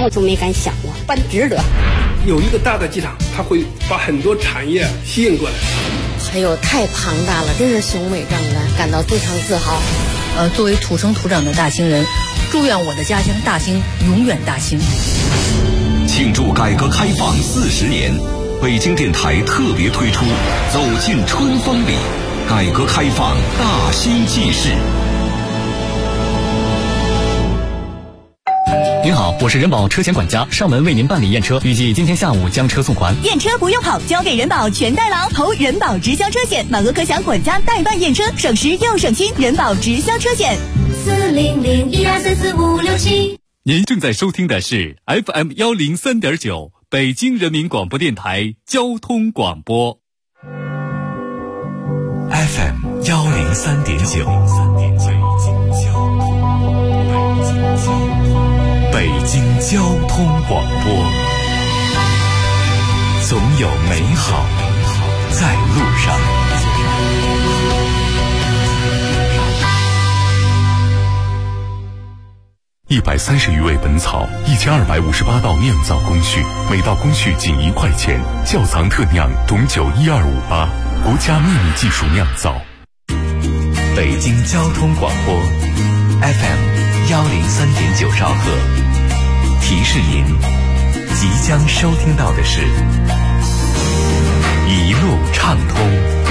我就没敢想过，办值得。 有一个大的机场，它会把很多产业吸引过来。 哎呦，太庞大了，真是雄伟壮观，感到非常自豪。 作为土生土长的大兴人，祝愿我的家乡大兴永远大兴。 庆祝改革开放40年，北京电台特别推出《走进春风里》，改革开放大兴纪事。 您好，我是人保车险管家，上门为您办理验车，预计今天下午将车送还。 验车不用跑，交给人保全代劳，投人保直销车险，满额可享管家代办验车，省时又省心。人保直销车险，40012344567。 您正在收听的是 FM 103.9北京人民广播电台交通广播。 FM 103.9，北京交通广播，总有美好在路上。130余味本草，1258道酿造工序，每道工序仅1块钱，窖藏特酿种酒12588，国家秘密技术酿造。北京交通广播 FM 103.9兆赫，提示您即将收听到的是一路畅通。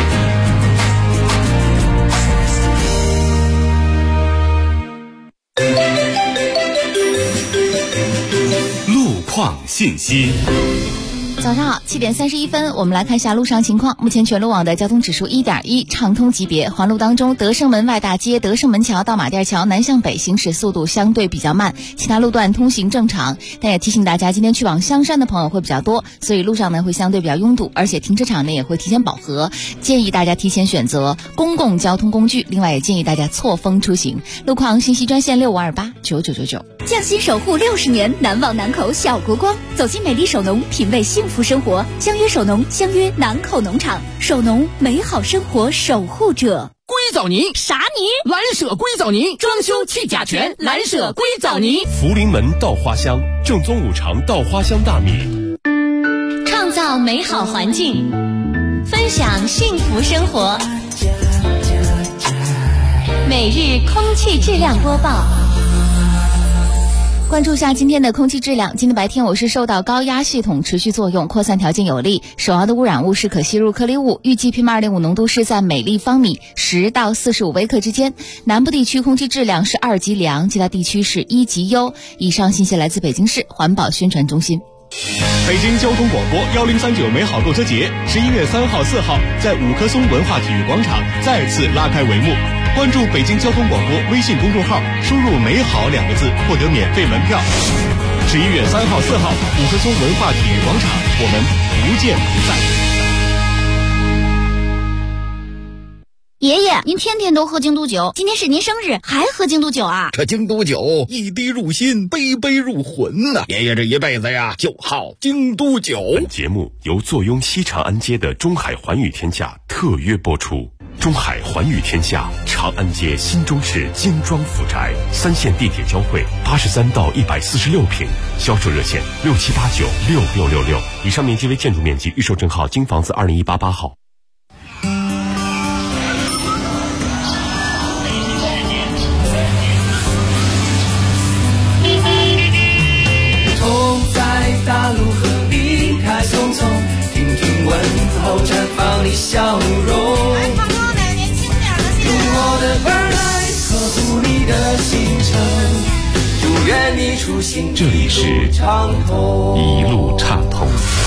路况信息。 早上好，7点31分，我们来看一下路上情况。目前全路网的交通指数1.1，畅通级别。环路当中，德胜门外大街、德胜门桥到马甸桥南向北行驶速度相对比较慢，其他路段通行正常。但也提醒大家，今天去往香山的朋友会比较多，所以路上呢会相对比较拥堵，而且停车场呢也会提前饱和，建议大家提前选择公共交通工具。另外也建议大家错峰出行。路况信息专线65289999。 匠心守护60年，难忘南口小国光。走进美丽首农，品味幸福生活。相约首农，相约南口农场。首农，美好生活守护者。 硅藻泥啥泥？蓝舍硅藻泥，装修去甲醛。蓝舍硅藻泥。 福临门稻花香，正宗5常稻花香大米。 创造美好环境，分享幸福生活。每日空气质量播报。 关注一下今天的空气质量。今天白天我市受到高压系统持续作用，扩散条件有利，首要的污染物是可吸入颗粒物，预计 PM2.5 浓度是在每立方米10到45微克之间。南部地区空气质量是2级良，其他地区是1级优。以上信息来自北京市环保宣传中心。 北京交通广播1039美好购车节11月3号、4号在五棵松文化体育广场再次拉开帷幕。关注北京交通广播微信公众号，输入美好2个字获得免费门票。11月3号、4号五棵松文化体育广场，我们不见不散。 爷爷，您天天都喝京都酒，今天是您生日还喝京都酒啊？ 这京都酒一滴入心，杯杯入魂呐！爷爷这一辈子呀，就好京都酒。 本节目由坐拥西长安街的中海环宇天下特约播出。中海环宇天下，长安街新中市精装府宅，3线地铁交汇，83到146平，销售热线67896666。以上面积为建筑面积，预售证号京房子20188号。 大路和离开匆匆，听听问候绽放的笑容。用我的耳来呵护你的行程，祝愿你出行这里是一路畅通。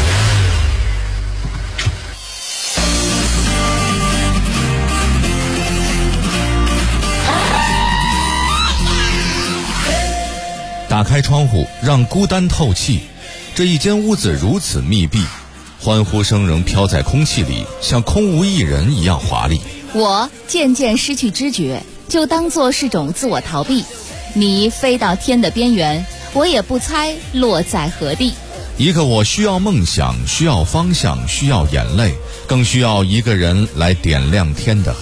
打开窗户，让孤单透气。这一间屋子如此密闭，欢呼声仍飘在空气里，像空无一人一样华丽。 我渐渐失去知觉，就当作是种自我逃避。你飞到天的边缘，我也不猜落在何地。 一个我需要梦想，需要方向，需要眼泪，更需要一个人来点亮天的黑。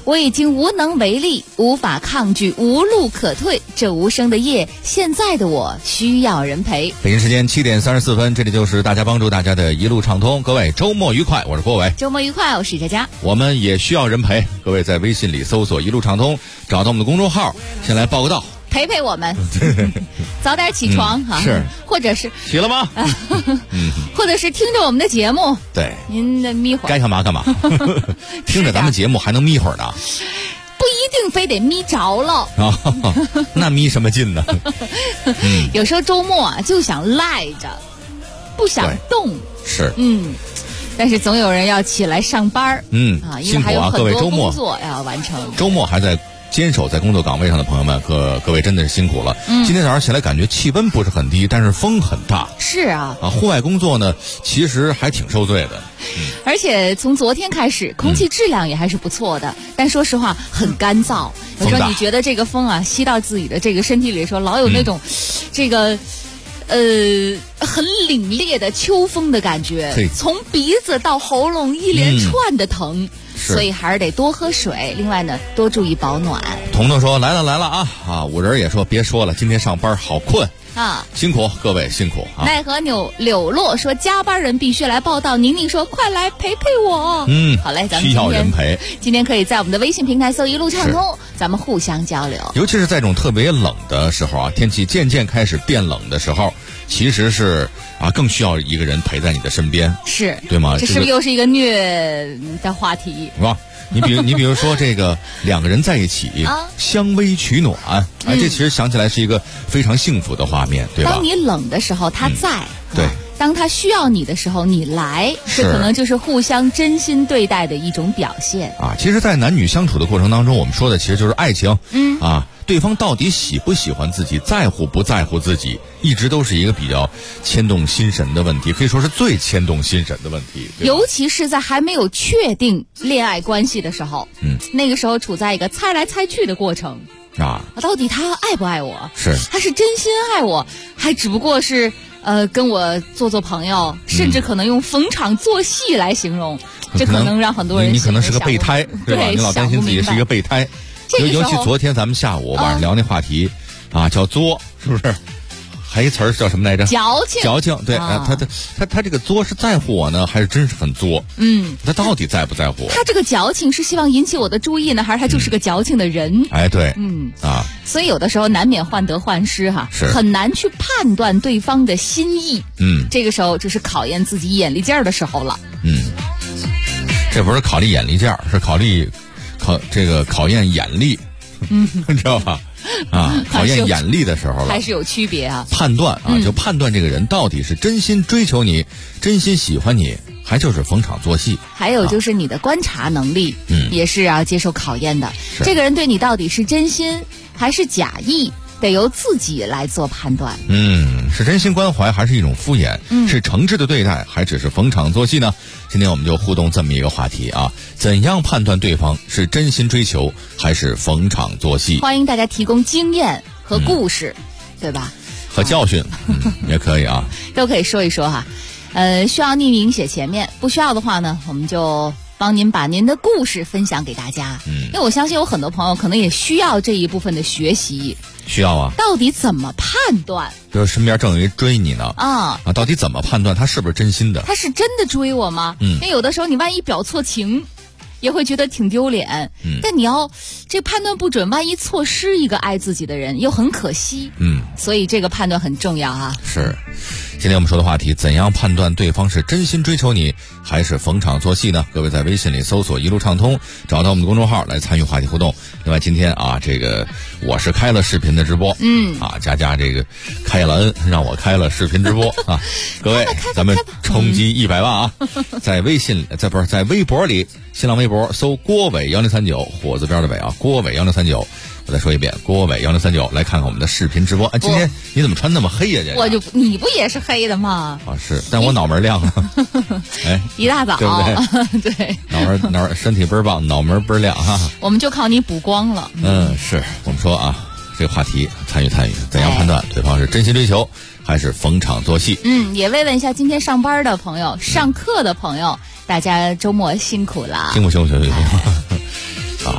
我已经无能为力，无法抗拒，无路可退。这无声的夜，现在的我需要人陪。 北京时间7点34分，这里就是大家帮助大家的一路畅通。各位周末愉快，我是郭伟。 周末愉快，我是佳佳。 我们也需要人陪，各位在微信里搜索一路畅通，找到我们的公众号，先来报个到。 陪陪我们，早点起床哈， 是， 或者是起了吗？ 或者是听着我们的节目， 对， 您的眯会儿， 该干嘛干嘛，听着咱们节目还能眯会儿呢， 不一定非得眯着了啊，那眯什么劲呢？ 有时候周末啊就想赖着，不想动， 是， 但是总有人要起来上班因为还有很多工作要完成， 周末还在坚守在工作岗位上的朋友们，各位真的是辛苦了。今天早上起来感觉气温不是很低，但是风很大。 是啊， 户外工作呢，其实还挺受罪的。 而且从昨天开始，空气质量也还是不错的，但说实话很干燥。有时候你觉得这个风啊吸到自己的这个身体里的时候，老有那种这个很凛冽的秋风的感觉，从鼻子到喉咙一连串的疼。所以还是得多喝水，另外呢，多注意保暖。 彤彤说来了五人也说别说了，今天上班好困啊， 辛苦各位辛苦啊。 奈何柳落说加班人必须来报道，宁宁说快来陪陪我。好嘞，咱们需要人陪。 今天可以在我们的微信平台搜一路畅通，咱们互相交流。 尤其是在这种特别冷的时候啊，天气渐渐开始变冷的时候，其实是更需要一个人陪在你的身边， 是对吗？ 这是不是又是一个虐的话题？ 是吧？你比如说这个两个人在一起相偎取暖，这其实想起来是一个非常幸福的画面，对吧？ 当你冷的时候他在， 对。 当他需要你的时候你来，这可能就是互相真心对待的一种表现啊。其实在男女相处的过程当中，我们说的其实就是爱情，对方到底喜不喜欢自己，在乎不在乎自己，一直都是一个比较牵动心神的问题，可以说是最牵动心神的问题。 尤其是在还没有确定恋爱关系的时候，那个时候处在一个猜来猜去的过程到底他爱不爱我？ 是， 他是真心爱我，还只不过是跟我做朋友，甚至可能用逢场作戏来形容，这可能让很多人你可能是个备胎，对吧？你老担心自己是一个备胎。尤其昨天咱们下午晚上聊那话题叫作，是不是？还一词儿叫什么来着？ 矫情。 对，他这个作是在乎我呢，还是真是很作？他到底在不在乎我？ 他这个矫情是希望引起我的注意呢，还是他就是个矫情的人？ 对， 所以有的时候难免患得患失很难去判断对方的心意。这个时候就是考验自己眼力劲儿的时候了。 这不是考虑眼力劲儿，是考验眼力，你知道吧？考验眼力的时候了， 还是有区别判断就判断这个人到底是真心追求你，真心喜欢你，还就是逢场作戏。 还有就是你的观察能力，也是要接受考验的。这个人对你到底是真心还是假意，得由自己来做判断。 是真心关怀还是一种敷衍？是诚挚的对待还只是逢场作戏呢？今天我们就互动这么一个话题怎样判断对方是真心追求还是逢场作戏？ 欢迎大家提供经验和故事，对吧？ 和教训也可以都可以说一说需要匿名写前面，不需要的话呢，我们就帮您把您的故事分享给大家。因为我相信有很多朋友可能也需要这一部分的学习。 需要到底怎么判断？ 就是身边正有人追你呢到底怎么判断他是不是真心的？ 他是真的追我吗？因为有的时候你万一表错情，也会觉得挺丢脸。但你要这判断不准，万一错失一个爱自己的人，又很可惜。所以这个判断很重要是。今天我们说的话题，怎样判断对方是真心追求你还是逢场作戏呢？各位在微信里搜索一路畅通，找到我们的公众号来参与话题互动。另外今天这个我是开了视频的直播，佳佳这个开了恩，让我开了视频直播各位咱们冲击100万在微信在微博里，新浪微博搜郭伟1039，火字边的伟郭伟1039。我再说一遍，郭伟1039，来看看我们的视频直播。今天你怎么穿那么黑呀？ 你不也是黑的吗？ 是，但我脑门亮了。 一大早， 对不对？对，脑门身体倍儿棒，脑门倍儿亮我们就靠你补光了。 是我们说这个话题参与，怎样判断对方是真心追求还是逢场作戏？ 也慰问一下今天上班的朋友、上课的朋友，大家周末辛苦了， 辛苦。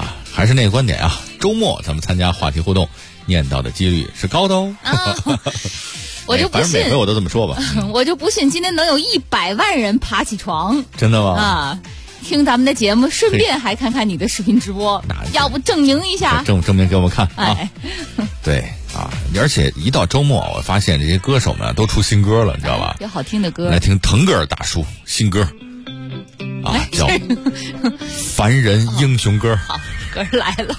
还是那个观点啊，周末咱们参加话题互动，念到的几率是高的哦。 我就不信， 反正每回我都这么说吧。 我就不信今天能有100万人爬起床。 真的吗？ 啊，听咱们的节目，顺便还看看你的视频直播，要不证明一下？ 证明给我们看啊！ 哎， 对啊，而且一到周末，我发现这些歌手们都出新歌了，你知道吧？ 有好听的歌。 来听腾格尔大叔新歌啊，叫《凡人英雄歌》。 好，歌儿来了。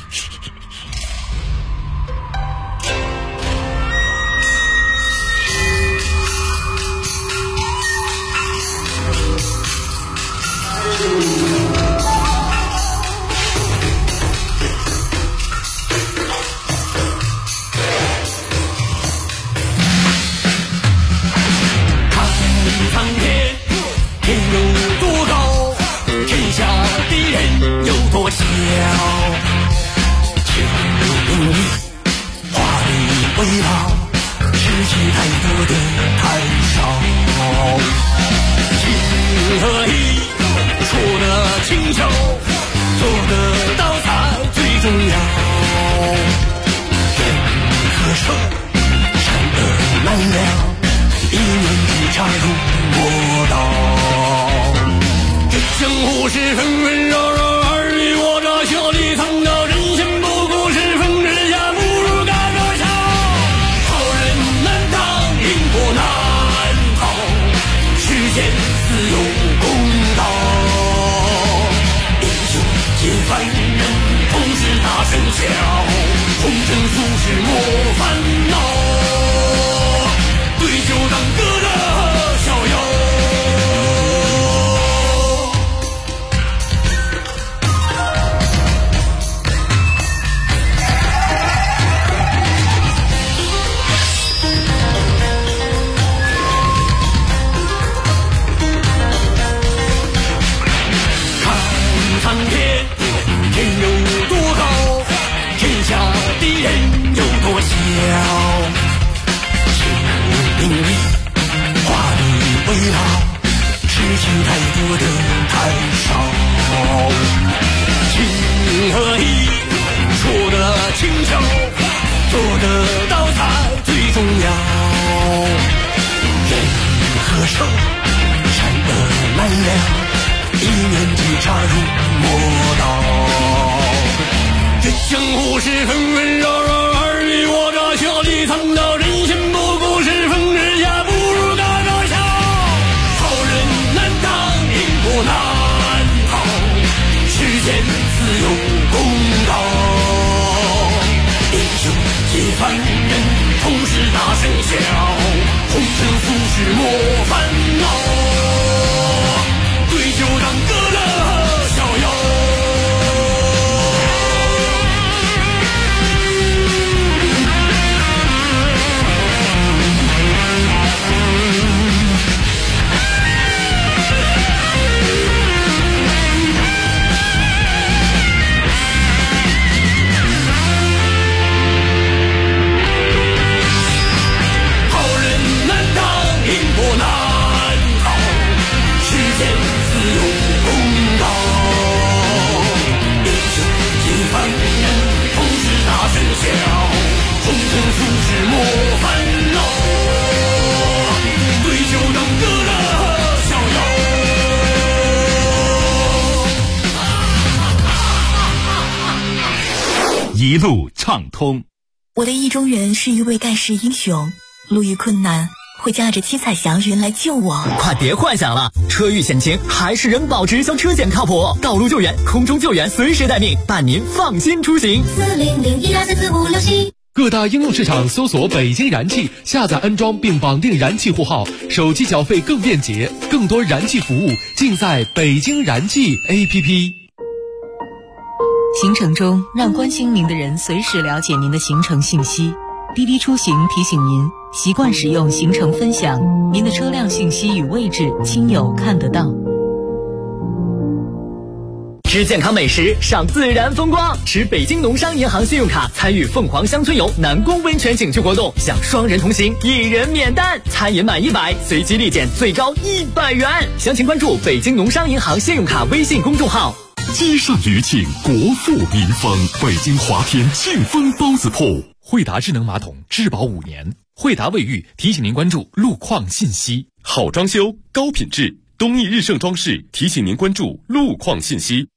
一路畅通。 我的意中人是一位盖世英雄，路遇困难会驾着七彩祥云来救我。 快别幻想了，车遇险情还是人保直销车险靠谱，道路救援、空中救援随时待命，伴您放心出行。 4001244567。 各大应用市场搜索北京燃气，下载安装并绑定燃气户号，手机缴费更便捷，更多燃气服务尽在北京燃气 APP。 行程中，让关心您的人随时了解您的行程信息。滴滴出行提醒您，习惯使用行程分享，您的车辆信息与位置，亲友看得到。 吃健康美食，赏自然风光，持北京农商银行信用卡参与凤凰乡村游南宫温泉景区活动，享双人同行，1人免单，餐饮满100，随机立减最高100元。详情关注北京农商银行信用卡微信公众号。 积善余庆，国富民丰。北京华天庆丰包子铺。 惠达智能马桶质保5年。惠达卫浴提醒您关注路况信息。 好装修，高品质，东益日盛装饰提醒您关注路况信息。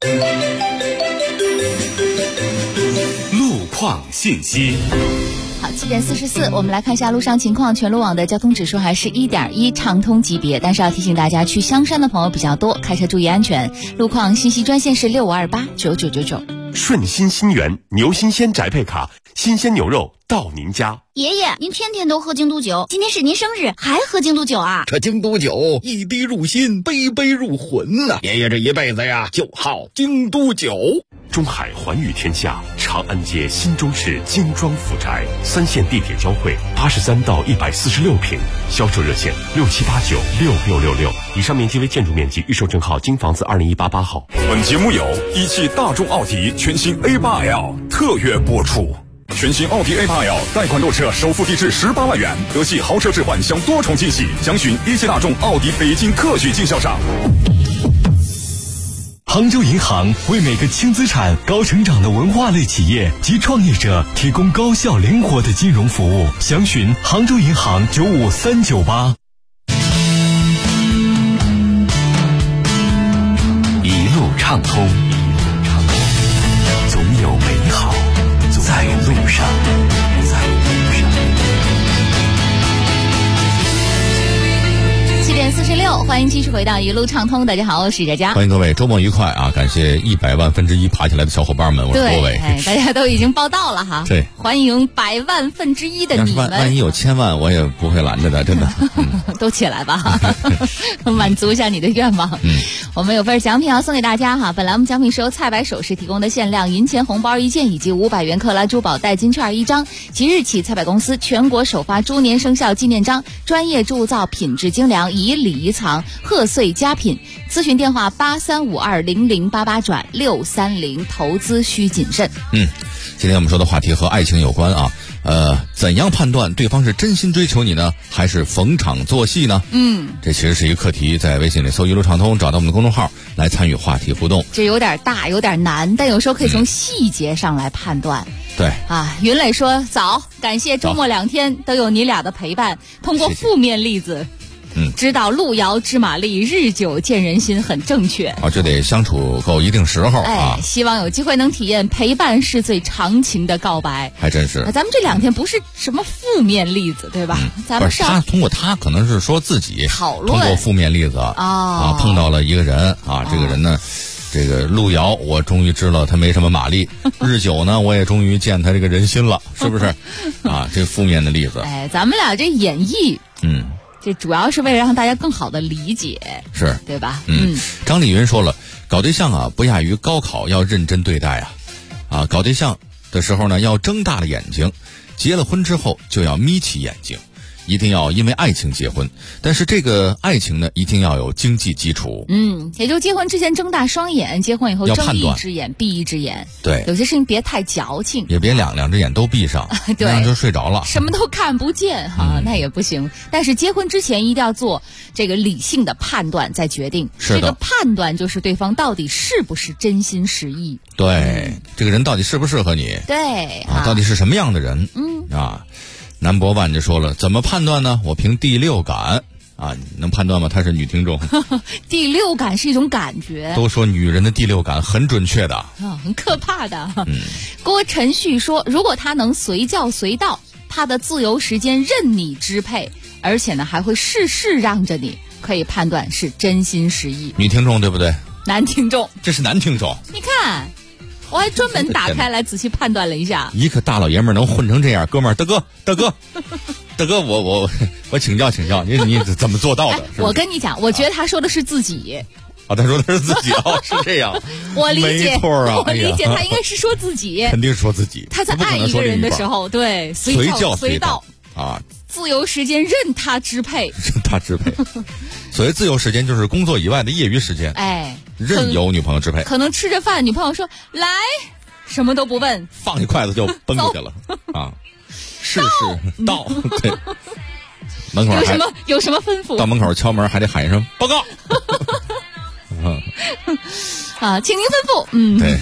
路况信息。 好，7点44，我们来看一下路上情况。全路网的交通指数还是1.1，畅通级别，但是要提醒大家，去香山的朋友比较多，开车注意安全。路况信息专线是65289999。 顺心新源牛新鲜宅配卡，新鲜牛肉到您家。 爷爷，您天天都喝京都酒，今天是您生日，还喝京都酒啊？ 这京都酒一滴入心，杯杯入魂呐！爷爷这一辈子呀，就好京都酒。 中海环宇天下，长安街新中市精装府宅，3线地铁交汇，83到146平，销售热线67896666。以上面积为建筑面积，预售证号京房子20188号。 本节目由一汽大众奥迪全新 A8L 特约播出。全新奥迪 A8L 贷款购车，首付低至18万元，得系豪车置换享多重惊喜。详询一汽大众奥迪北京特许经销商。 杭州银行为每个轻资产、高成长的文化类企业及创业者提供高效灵活的金融服务。详询杭州银行95398。 一路畅通，总有美好在路上。 7点46，欢迎继续回到一路畅通。大家好，我是佳佳， 欢迎各位，周末愉快啊！感谢100万分之1爬起来的小伙伴们，我是郭伟。 大家都已经报到了哈。 对， 欢迎100万分之1的你们。 万一有1000万，我也不会拦着的，真的。 都起来吧，满足一下你的愿望。我们有份奖品要送给大家哈。本栏目奖品是由菜百首饰提供的限量银钱红包1件以及500元克拉珠宝代金券1张。即日起，菜百公司全国首发猪年生肖纪念章，专业铸造，品质精良，以礼仪藏，贺岁佳品。咨询电话83520088转630，投资需谨慎。 今天我们说的话题和爱情有关啊。怎样判断对方是真心追求你呢，还是逢场作戏呢？这其实是一个课题，在微信里搜一路畅通，找到我们的公众号来参与话题互动。 这有点大，有点难，但有时候可以从细节上来判断。 对啊，云磊说早，感谢周末2天都有你俩的陪伴，通过负面例子知道路遥知马力，日久见人心，很正确。 这得相处够一定时候啊。 希望有机会能体验陪伴是最长情的告白。 还真是。 咱们这2天不是什么负面例子，对吧？咱们他通过他可能是说自己讨论， 通过负面例子碰到了一个人啊，这个人呢。这个路遥，我终于知道他没什么马力。日久呢，我也终于见他这个人心了，是不是？啊，这负面的例子。 咱们俩这演绎，这主要是为了让大家更好的理解， 是对吧？ 张丽云说了，搞对象啊，不亚于高考，要认真对待啊。搞对象的时候呢，要睁大了眼睛；结了婚之后，就要眯起眼睛。一定要因为爱情结婚，但是这个爱情呢，一定要有经济基础。 也就结婚之前睁大双眼，结婚以后睁一只眼闭一只眼。 对， 有些事情别太矫情， 也别两只眼都闭上， 对， 那样就睡着了， 什么都看不见哈，那也不行。但是结婚之前一定要做这个理性的判断，再决定。 是的， 这个判断就是对方到底是不是真心实意。 对，这个人到底适不适合你？ 对到底是什么样的人？南博万就说了，怎么判断呢？我凭第六感啊，能判断吗？她是女听众。 第六感是一种感觉， 都说女人的第六感很准确的很可怕的。郭晨旭说，如果他能随叫随到，他的自由时间任你支配，而且呢还会事事让着你，可以判断是真心实意。 女听众对不对？ 男听众， 这是男听众。 你看我还专门打开来仔细判断了一下， 一个大老爷们能混成这样，哥们儿，大哥，我请教，你怎么做到的？ 我跟你讲，我觉得他说的是自己。 他说的是自己是这样。 我理解， 没错啊， 我理解他应该是说自己， 肯定是说自己。 他在爱一个人的时候，对，随叫随到啊， 自由时间任他支配， 所谓自由时间就是工作以外的业余时间，任由女朋友支配。 可能吃着饭，女朋友说来，什么都不问， 放一筷子就奔过去了啊！事到，对，门口有什么吩咐？ 到门口敲门还得喊一声报告。 啊，请您吩咐。 对，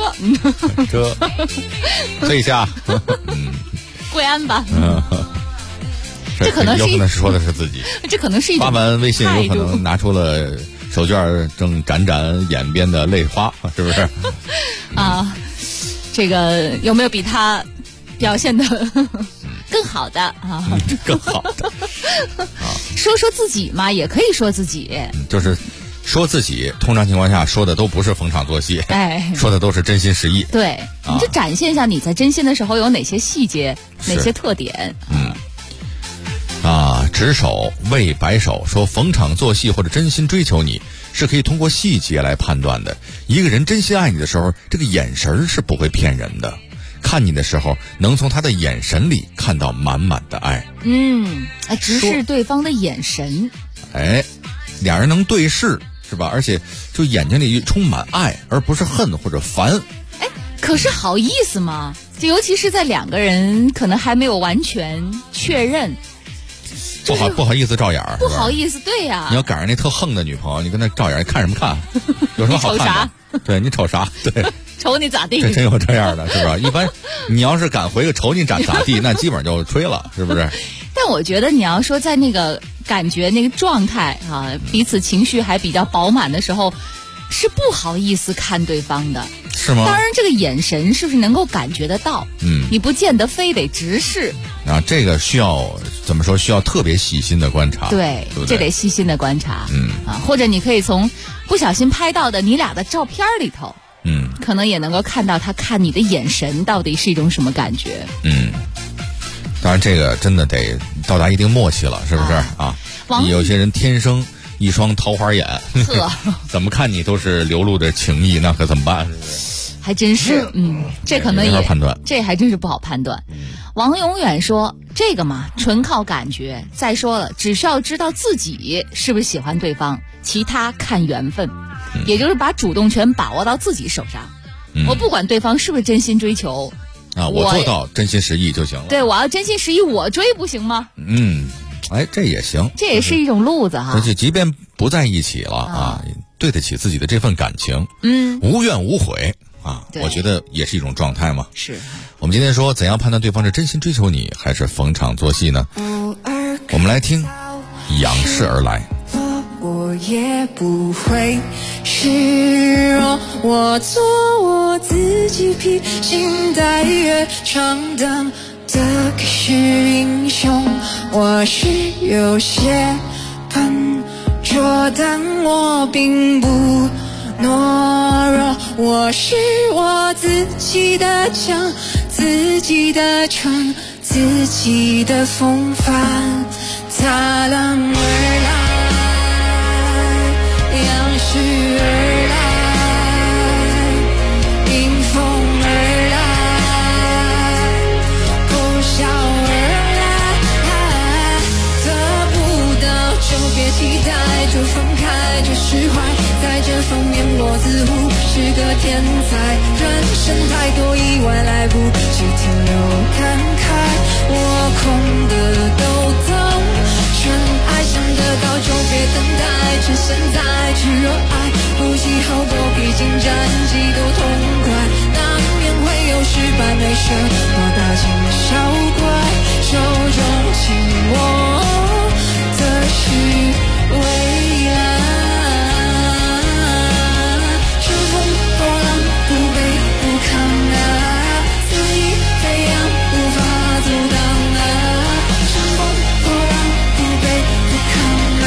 这一下， 跪安吧。这可能是有可能说的是自己， 这可能是一种发完微信有可能拿出了手绢，正展展眼边的泪花，是不是？ 啊，这个有没有比他表现的更好的啊？ 更好的， 说自己嘛，也可以说自己， 就是说自己，通常情况下说的都不是逢场作戏，说的都是真心实意。 对，你就展现一下你在真心的时候有哪些细节，哪些特点。 执手为白手说逢场作戏或者真心追求你是可以通过细节来判断的。一个人真心爱你的时候，这个眼神是不会骗人的，看你的时候能从他的眼神里看到满满的爱。 直视对方的眼神， 俩人能对视是吧？而且就眼睛里充满爱，而不是恨或者烦。 可是好意思吗？就尤其是在两个人可能还没有完全确认， 不好意思照眼儿， 不好意思，对呀。 你要赶上那特横的女朋友，你跟她照眼儿，看什么看？有什么好看的？对，你瞅啥？对， 瞅你咋地？ 这真有这样的，是吧？一般你要是敢回个瞅你咋地，那基本就吹了，是不是？ 但我觉得你要说在那个感觉那个状态啊，彼此情绪还比较饱满的时候，是不好意思看对方的， 是吗？ 当然，这个眼神是不是能够感觉得到？你不见得非得直视啊。这个需要怎么说？需要特别细心的观察。 对， 对， 这得细心的观察。或者你可以从不小心拍到的你俩的照片里头，可能也能够看到他看你的眼神到底是一种什么感觉。 当然这个真的得到达一定默契了，是不是啊？有些人天生一双桃花眼，怎么看你都是流露着情意，那可怎么办？是不是？ 还真是，这可能也判断， 这还真是不好判断。王永远说：“这个嘛，纯靠感觉。再说了，只需要知道自己是不是喜欢对方，其他看缘分。也就是把主动权把握到自己手上。我不管对方是不是真心追求啊，我做到真心实意就行了。 对，我要真心实意，我追不行吗？ 这也行， 这也是一种路子哈。 而且即便不在一起了啊，对得起自己的这份感情，无怨无悔。”我觉得也是一种状态嘛。 是。 我们今天说怎样判断对方是真心追求你还是逢场作戏呢？我们来听仰视而来。 我也不会示弱，我做我自己，披星戴月，闯荡的可是英雄。我是有些笨拙，但我并不懦弱，我是我自己的枪，自己的船，自己的风帆，踏浪而来，仰视而来，迎风而来，呼啸而来，得不到就别期待，就放开，就释怀，在这方面我似乎是个天才，人生太多意外，来不及停留感慨，我空的都懂，真爱想得到就别等待，趁现在去热爱，不计后果，披荆斩棘多痛快，难免会有失败，没事我大惊小怪，手中紧握的是未来，乘风破浪不卑不亢啊，肆意飞扬无法阻挡啊，乘风破浪不卑不亢啊。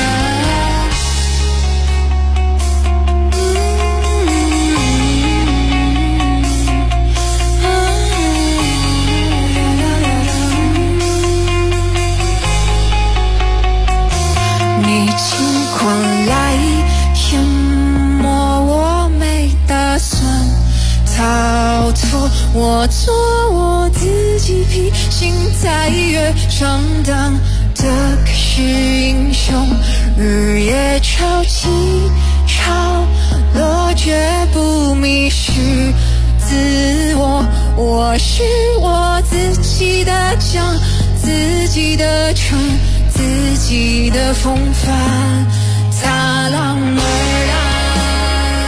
你尽管来淹没我，没打算逃脱，我做我自己，披星戴月，闯荡的可是英雄，日夜潮起潮落，绝不迷失自我，我是我自己的桨，自己的船，自己的风帆，踏浪而来，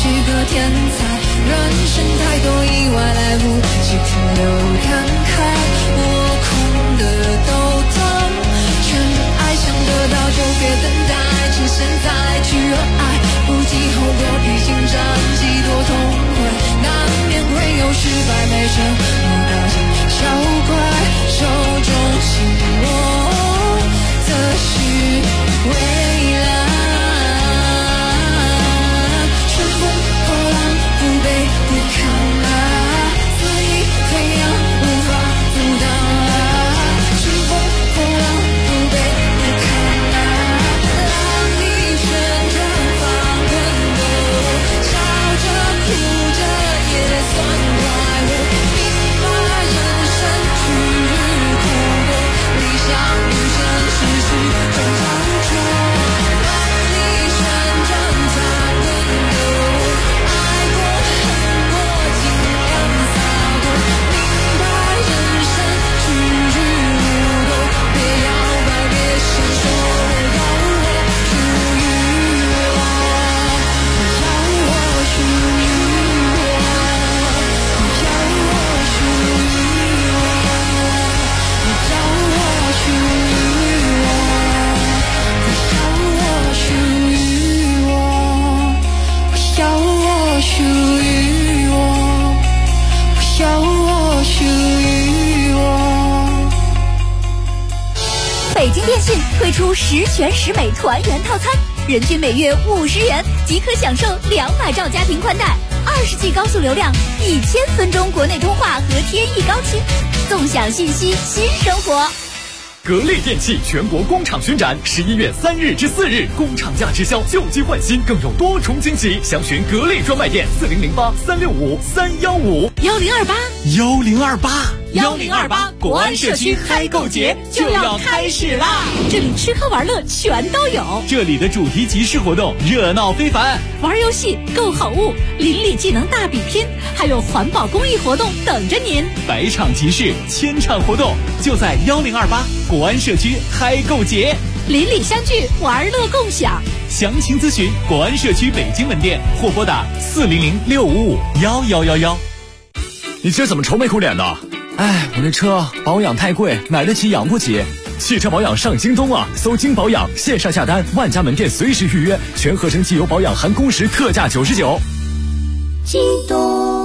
个天才，人生太多意外，来不及停留感慨，我空的都懂，全爱想得到就别等待，趁现在去热爱，不计后果，披荆斩棘多痛快，难免会有失败，没什么大惊小怪，手中紧握的是未来，乘风破浪，不卑不亢啊，肆意飞扬，无法阻挡啊，乘风破浪，不卑不亢啊，浪里旋转翻滚斗，笑着哭着也算快活，明白人生去日苦多，理想与现实是种操作，浪里旋转翻滚斗，爱过恨过尽量洒脱，明白人生去日无多，别摇摆别闪烁，要我属于我，要我属于我，要我属于我，要我属于我，要我属于我，要我属于我，要我属于我。 北京电信推出10全10美团圆套餐，人均每月50元即可享受200兆家庭宽带，20G 高速流量，1000分钟国内通话和天翼高清，纵享信息新生活。 格力电器全国工厂巡展，11月3日至4日，工厂价直销，旧机换新，更有多重惊喜。详询格力专卖店4008-365-315。1028 国安社区嗨购节就要开始啦！ 这里吃喝玩乐全都有， 这里的主题集市活动热闹非凡， 玩游戏、购好物、邻里技能大比拼，还有环保公益活动等着您。 百场集市，千场活动，就在1028国安社区嗨购节， 邻里相聚，玩乐共享。 详情咨询国安社区北京门店或拨打400-655-1111。 你今儿怎么愁眉苦脸的？哎，我这车保养太贵，买得起养不起。 汽车保养上京东啊，搜京保养，线上下单，万家门店随时预约，全合成机油保养含工时特价99。 京东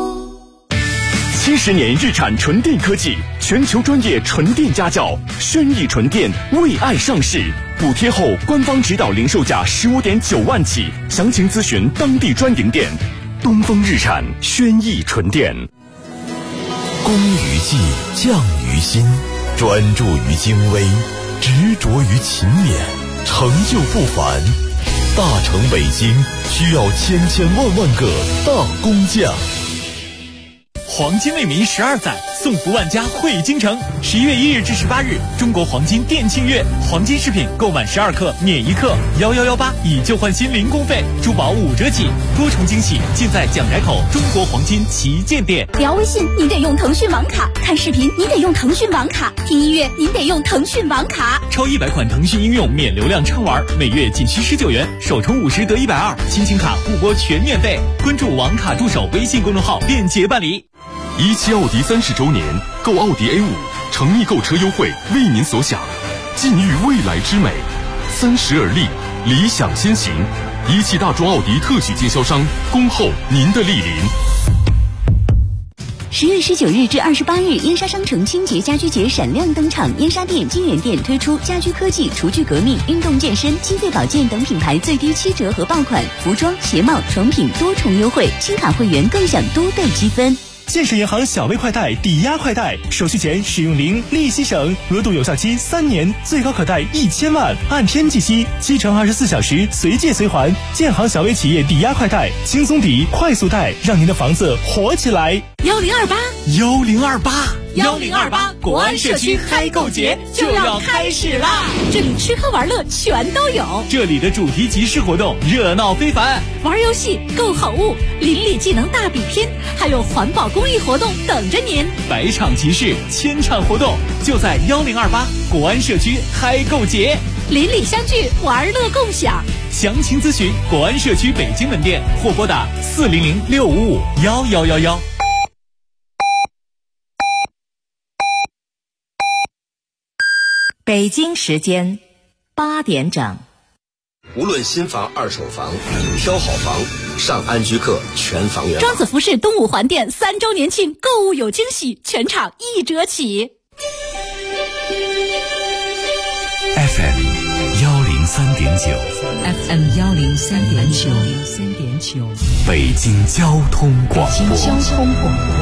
70年日产纯电科技，全球专业纯电家教，轩逸纯电为爱上市，补贴后官方指导零售价15.9万起，详情咨询当地专营店。东风日产轩逸纯电。 工于技，匠于心，专注于精微，执着于勤勉，成就不凡。大成北京需要千万个大工匠。 黄金为民12载，送福万家汇京城。11月1日至18日，中国黄金店庆月，黄金饰品购满12克免1克，1118以旧换新零工费，珠宝5折起，多重惊喜尽在蒋宅口中国黄金旗舰店。 聊微信您得用腾讯网卡，看视频您得用腾讯网卡，听音乐您得用腾讯网卡。 超100款腾讯应用免流量畅玩，每月仅需19元，首充50得120，亲情卡互拨全免费。关注网卡助手微信公众号便捷办理。 17奥迪30周年，购奥迪 A5，诚意购车优惠为您所想，尽育未来之美。30而立，理想先行。17大众奥迪特许经销商，恭候您的莅临。 10月19日至28日，燕莎商城清洁家居节闪亮登场。燕莎店、金源店推出家居科技、厨具革命、运动健身、心肺保健等品牌最低7折和爆款，服装、鞋帽、床品多重优惠，新卡会员更享多倍积分。 建设银行小微快贷抵押快贷，手续钱使用零，利息省，额度有效期3年，最高可贷1000万，按天计息，7乘24小时随借随还。建行小微企业抵押快贷，轻松抵，快速贷，让您的房子活起来。 1028国安社区嗨购节就要开始啦！ 这里吃喝玩乐全都有， 这里的主题集市活动热闹非凡， 玩游戏、购好物、邻里技能大比拼，还有环保公益活动等着您。 百场集市，千场活动，就在1028国安社区嗨购节。 邻里相聚，玩乐共享。 详情咨询国安社区北京门店或拨打400-655-1111。 北京时间8点整。 无论新房、二手房，挑好房，上安居客全房源。 庄子服饰东五环店3周年庆，购物有惊喜，全场1折起。 FM 103.9 FM 103.9 北京交通广播。 北京交通广播。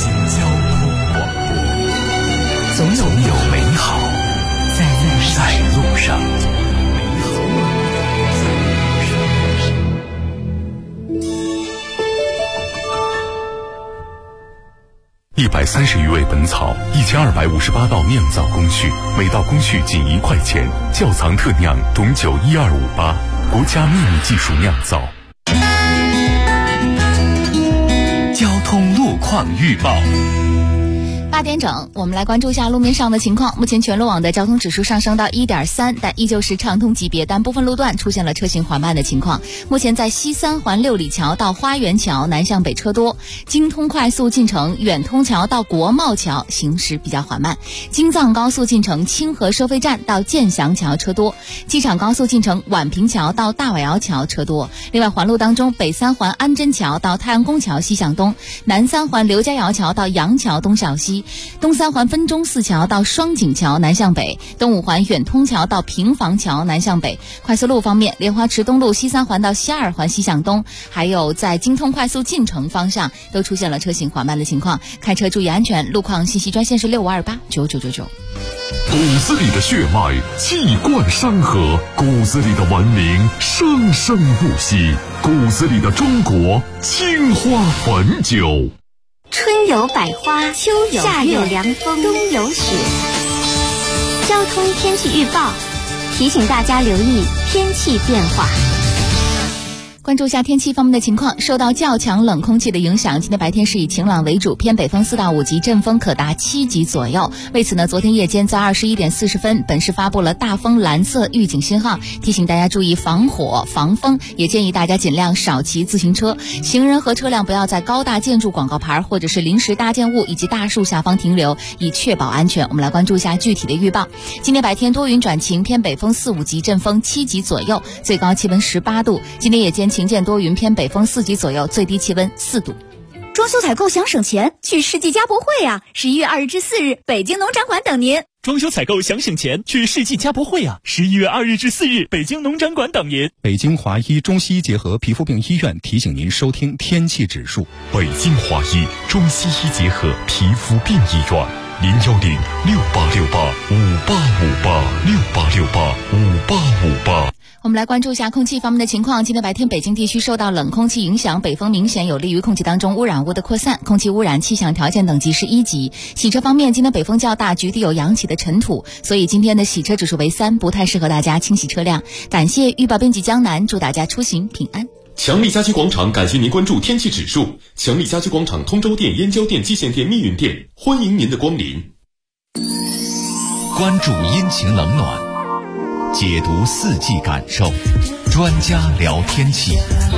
总有美好在路上。 130余味本草，1258道酿造工序，每道工序仅1块钱。窖藏特酿董酒12588，国家秘密技术酿造。 交通路况预报。 8点整，我们来关注一下路面上的情况。目前全路网的交通指数上升到1.3，但依旧是畅通级别，但部分路段出现了车行缓慢的情况。目前在西三环六里桥到花园桥南向北车多，京通快速进城远通桥到国贸桥行驶比较缓慢，京藏高速进城清河收费站到建祥桥车多，机场高速进城宛平桥到大尾窑桥车多。另外环路当中，北三环安贞桥到太阳宫桥西向东，南三环刘家窑桥到杨桥东向西，东三环分钟寺桥到双井桥南向北，东五环远通桥到平房桥南向北。快速路方面，莲花池东路西三环到西二环西向东，还有在京通快速进城方向都出现了车行缓慢的情况，开车注意安全。路况信息专线是65289999。 骨子里的血脉气贯山河，骨子里的文明生生不息，骨子里的中国青花汾酒。 春有百花，秋有夏有凉风，冬有雪。交通天气预报提醒大家留意天气变化。 关注一下天气方面的情况，受到较强冷空气的影响，今天白天是以晴朗为主，偏北风4到5级，阵风可达7级左右。为此呢，昨天夜间在21点40分，本市发布了大风蓝色预警信号，提醒大家注意防火防风，也建议大家尽量少骑自行车，行人和车辆不要在高大建筑广告牌或者是临时搭建物以及大树下方停留，以确保安全。我们来关注一下具体的预报。今天白天多云转晴，偏北风4、5级，阵风7级左右，最高气温18度。今天夜间晴间多云，偏北风4级左右，最低气温4度。 装修采购想省钱，去世纪家博会啊！11月2日至4日，北京农展馆等您。 装修采购想省钱，去世纪家博会啊！11月2日至4日，北京农展馆等您。 北京华医中西医结合皮肤病医院提醒您收听天气指数。 北京华医中西医结合皮肤病医院，010-6868-5858，6868-5858。 我们来关注一下空气方面的情况。今天白天北京地区受到冷空气影响，北风明显，有利于空气当中污染物的扩散，空气污染气象条件等级是1级。洗车方面，今天北风较大，局地有扬起的尘土，所以今天的洗车指数为3，不太适合大家清洗车辆。感谢预报编辑江南，祝大家出行平安。 强力家居广场感谢您关注天气指数。强力家居广场通州店、燕郊店、蓟县店、密云店，欢迎您的光临。 关注阴晴冷暖，解读四季感受，专家聊天气。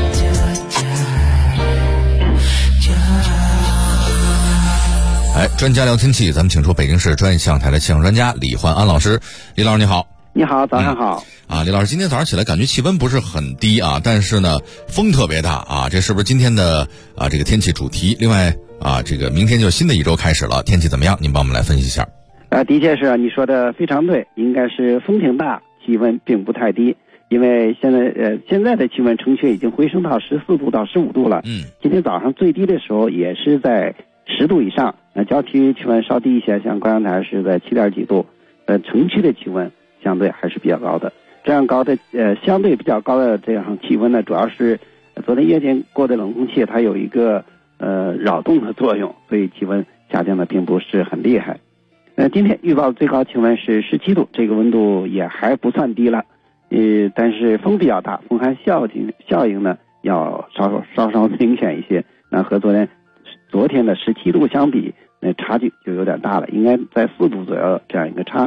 专家聊天气，咱们请出北京市专业气象台的气象专家李焕安老师。李老师你好。 你好，早上好。 李老师，今天早上起来感觉气温不是很低啊，但是呢风特别大啊，这是不是今天的这个天气主题？另外这个明天就新的一周开始了，天气怎么样？您帮我们来分析一下。 的确是你说的非常对，应该是风挺大，气温并不太低，因为现在的气温城区已经回升到14度到15度了。今天早上最低的时候也是在10度以上，郊区气温稍低一些，像观阳台是在7点几度，城区的气温相对还是比较高的。这样高的相对比较高的这样气温呢，主要是昨天夜间过的冷空气它有一个扰动的作用，所以气温下降的并不是很厉害。今天预报的最高气温是17度，这个温度也还不算低了。但是风比较大，风寒效应呢要稍稍明显一些。那和昨天的17度相比，那差距就有点大了，应该在4度左右这样一个差。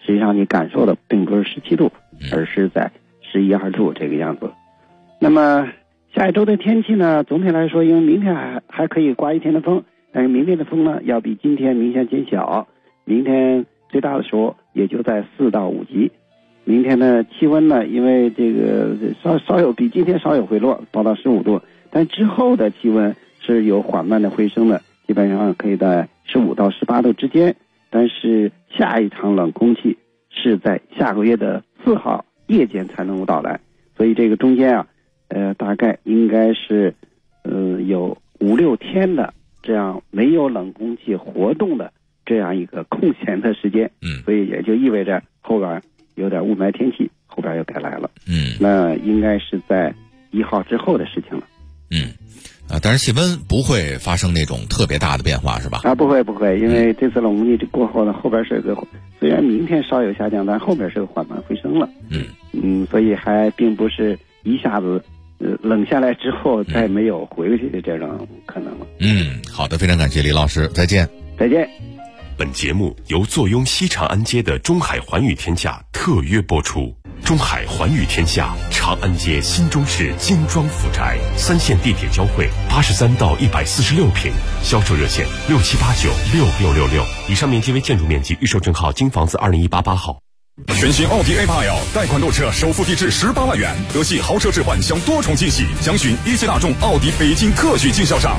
实际上你感受的并不是17度，而是在11、12度这个样子。那么下一周的天气呢，总体来说，因为明天还可以刮一天的风，但是明天的风呢要比今天明显减小，明天最大的时候也就在4到5级。明天的气温呢，因为这个稍有比今天稍有回落，到15度，但之后的气温是有缓慢的回升的，基本上可以在15到18度之间。但是下一场冷空气是在下个月的4号夜间才能够到来，所以这个中间啊，大概应该是有5、6天的这样没有冷空气活动的这样一个空闲的时间，所以也就意味着后边有点雾霾天气，后边又该来了，那应该是在1号之后的事情了。 但是气温不会发生那种特别大的变化，是吧？ 不会，因为这次冷空气过后呢，后边是个虽然明天稍有下降，但后边是个缓慢回升了。所以还并不是一下子冷下来之后再没有回去的这种可能了。 好的，非常感谢李老师，再见。 再见。 本节目由坐拥西长安街的中海环宇天下特约播出。中海环宇天下，长安街新中式精装府宅，3线地铁交汇，83到146平，销售热线67896666。以上面积为建筑面积，预售证号京房子2018-8号。 全新奥迪 A8L 贷款购车首付低至18万元，德系豪车置换享多重惊喜，详询一汽大众奥迪北京特许经销商。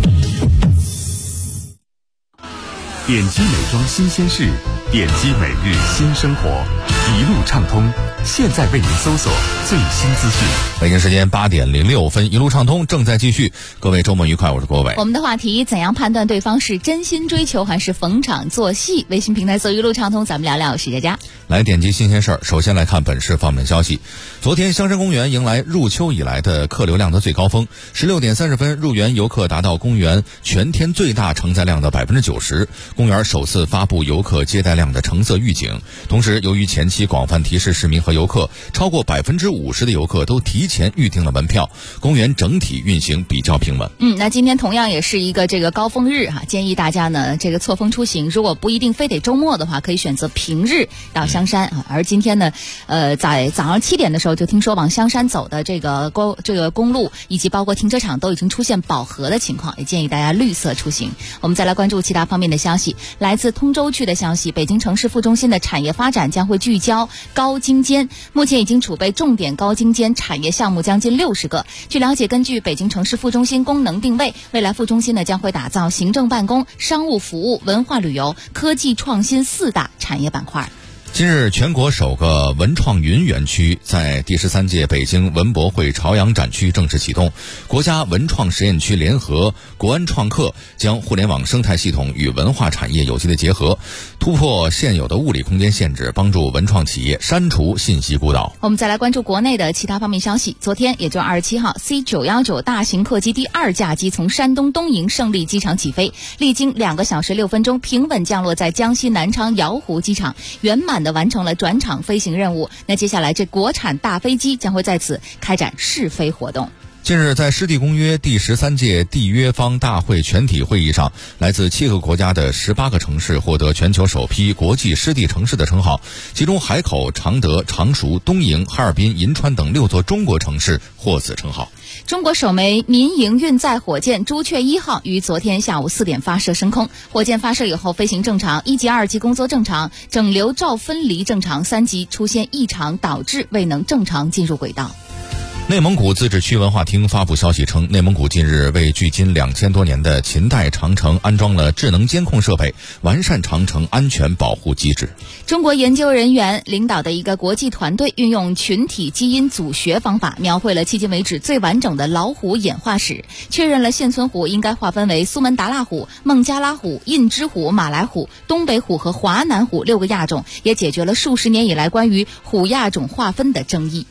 点击美妆新鲜事，点击每日新生活，一路畅通，现在为您搜索最新资讯。 北京时间8点06分，一路畅通正在继续。各位周末愉快，我是郭伟。 我们的话题：怎样判断对方是真心追求还是逢场作戏？微信平台搜一路畅通，咱们聊聊。史佳佳来点击新鲜事儿。首先来看本市方面消息。昨天香山公园迎来入秋以来的客流量的最高峰，16点30分入园游客达到公园全天最大承载量的90%。公园首次发布游客接待量的橙色预警，同时由于前期广泛提示市民和游客，超过50%的游客都提前预订了门票，公园整体运行比较平稳。 那今天同样也是一个这个高峰日建议大家呢这个错峰出行，如果不一定非得周末的话，可以选择平日到香山而今天呢在早上7点的时候就听说往香山走的这个公路以及包括停车场都已经出现饱和的情况，也建议大家绿色出行。我们再来关注其他方面的消息。来自通州区的消息，北京城市副中心的产业发展将会聚焦高精尖，目前已经储备重点高精尖产业项目将近60个。据了解，根据北京城市副中心功能定位，未来副中心呢将会打造行政办公、商务服务、文化旅游、科技创新4大产业板块。 今日，全国首个文创云园区在第13届北京文博会朝阳展区正式启动。国家文创实验区联合国安创客，将互联网生态系统与文化产业有机的结合，突破现有的物理空间限制，帮助文创企业删除信息孤岛。 我们再来关注国内的其他方面消息。昨天，也就27号 C919 大型客机第2架机从山东东营胜利机场起飞，历经2个小时6分钟，平稳降落在江西南昌瑶湖机场，圆满的完成了转场飞行任务。那接下来这国产大飞机将会在此开展试飞活动。 近日，在湿地公约第13届缔约方大会全体会议上，来自7个国家的18个城市获得全球首批国际湿地城市的称号，其中海口、常德、常熟、东营、哈尔滨、银川等6座中国城市获此称号。 中国首枚民营运载火箭朱雀1号于昨天下午4点发射升空，火箭发射以后飞行正常，1级、2级工作正常，整流罩分离正常，3级出现异常导致未能正常进入轨道。 内蒙古自治区文化厅发布消息称，内蒙古近日为距今2000多年的秦代长城安装了智能监控设备，完善长城安全保护机制。 中国研究人员领导的一个国际团队运用群体基因组学方法，描绘了迄今为止最完整的老虎演化史，确认了现存虎应该划分为苏门答腊虎、孟加拉虎、印支虎、马来虎、东北虎和华南虎6个亚种，也解决了数十年以来关于虎亚种划分的争议。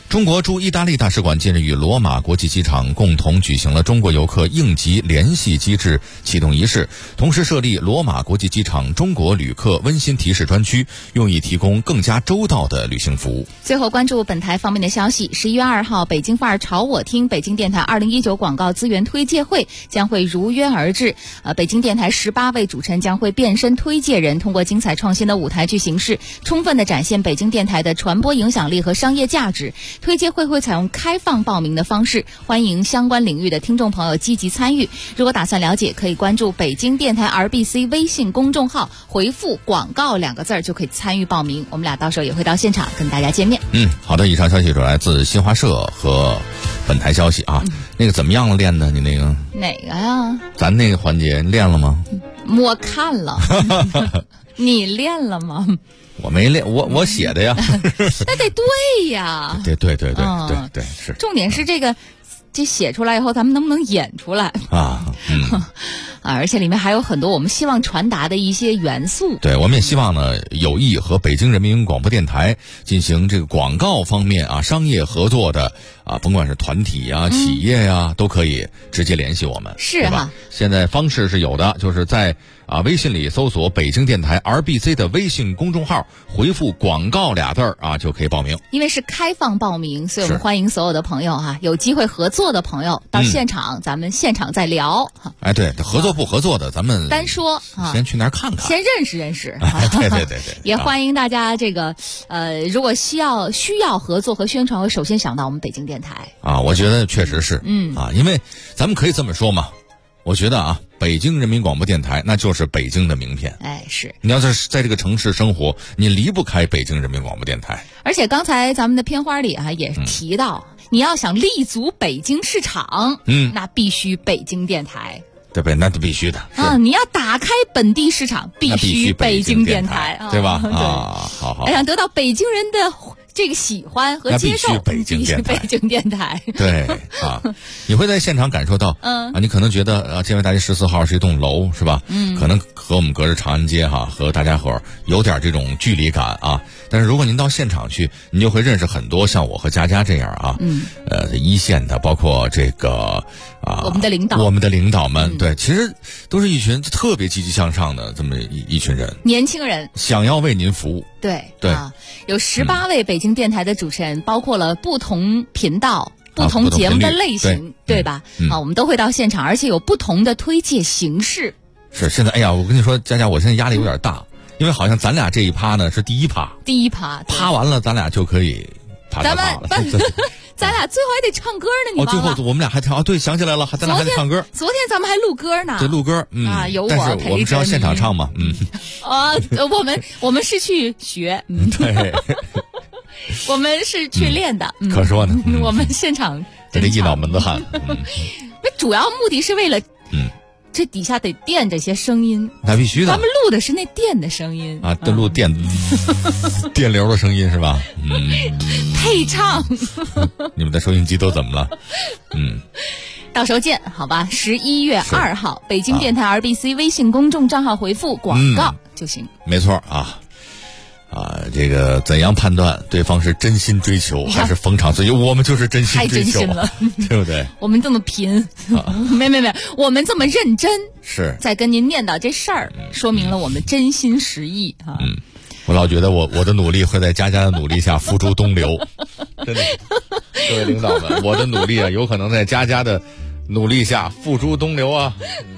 中国驻意大利大使馆近日与罗马国际机场共同举行了中国游客应急联系机制启动仪式，同时设立罗马国际机场中国旅客温馨提示专区，用以提供更加周到的旅行服务。 最后关注本台方面的消息，11月2号，北京范儿朝我听北京电台2019广告资源推介会将会如约而至。北京电台18位主持人将会变身推介人，通过精彩创新的舞台剧形式，充分地展现北京电台的传播影响力和商业价值。推介会会采用开放报名的方式，欢迎相关领域的听众朋友积极参与。如果打算了解，可以关注北京电台 RBC 微信公众号，回复广告2个字就可以参与报名。我们俩到时候也会到现场跟大家见面。 好的，以上消息是来自新华社和本台消息啊。那个怎么样了练的？你那个哪个呀？ 咱那个环节练了吗？ 我看了。你练了吗？ 我没练，我写的呀。 那得对呀。 对，是。 重点是这写出来以后，咱们能不能演出来啊？ 而且里面还有很多我们希望传达的一些元素。 对，我们也希望呢有意和北京人民广播电台进行这个广告方面啊商业合作的啊，甭管是团体啊、企业呀，都可以直接联系我们。 是哈， 现在方式是有的，就是在微信里搜索北京电台 RBC 的微信公众号，回复广告2字啊，就可以报名。 因为是开放报名，所以我们欢迎所有的朋友有机会合作的朋友到现场，咱们现场再聊。 哎，对，合作不合作的咱们单说先去那儿看看， 先认识认识。 对。 也欢迎大家这个如果需要合作和宣传，我首先想到我们北京电台啊，我觉得确实是因为咱们可以这么说嘛。我觉得北京人民广播电台那就是北京的名片。 哎，是。 你要是在这个城市生活，你离不开北京人民广播电台。 而且刚才咱们的片花里也提到，你要想立足北京市场，那必须北京电台。 对不对？那必须的你要打开本地市场，必须北京电台， 对吧？ 对， 好。 想得到北京人的这个喜欢和接受， 必须北京电台。 对你会在现场感受到你可能觉得建外大街14号是一栋楼，是吧？可能和我们隔着长安街和大家伙有点这种距离感啊。但是如果您到现场去，你就会认识很多像我和佳佳这样一线的，包括这个我们的领导们，对，其实都是一群特别积极向上的这么一群人， 年轻人想要为您服务。 对，有18位北京电台的主持人，包括了不同频道、不同节目的类型，对吧？我们都会到现场，而且有不同的推介形式。 是，现在我跟你说，佳佳，我现在压力有点大，因为好像咱俩这一趴呢是第一趴，趴完了咱俩就可以啪了。 咱俩最后还得唱歌呢，你忘了？ 最后我们俩还唱对，想起来了，咱俩还得唱歌。 昨天咱们还录歌呢。 对，录歌， 有我但是我们是要现场唱嘛， 我们是去学， 对， 我们是去练的。 可说呢， 我们现场这一脑门子汗。 那主要目的是为了这底下得垫这些声音， 那必须的。 咱们录的是那电的声音啊，都录电电流的声音是吧？ 配唱。 你们的收音机都怎么了？ 到时候见，好吧？11月2号，北京电台 RBC 微信公众账号回复广告就行。 没错这个怎样判断对方是真心追求还是逢场作戏？我们就是真心追求， 太真心了， 对不对？ 我们这么拼，没，我们这么认真， 是在跟您念叨这事儿，说明了我们真心实意我老觉得我的努力会在佳佳的努力下付诸东流，真的，各位领导们，我的努力有可能在佳佳的努力下付诸东流啊。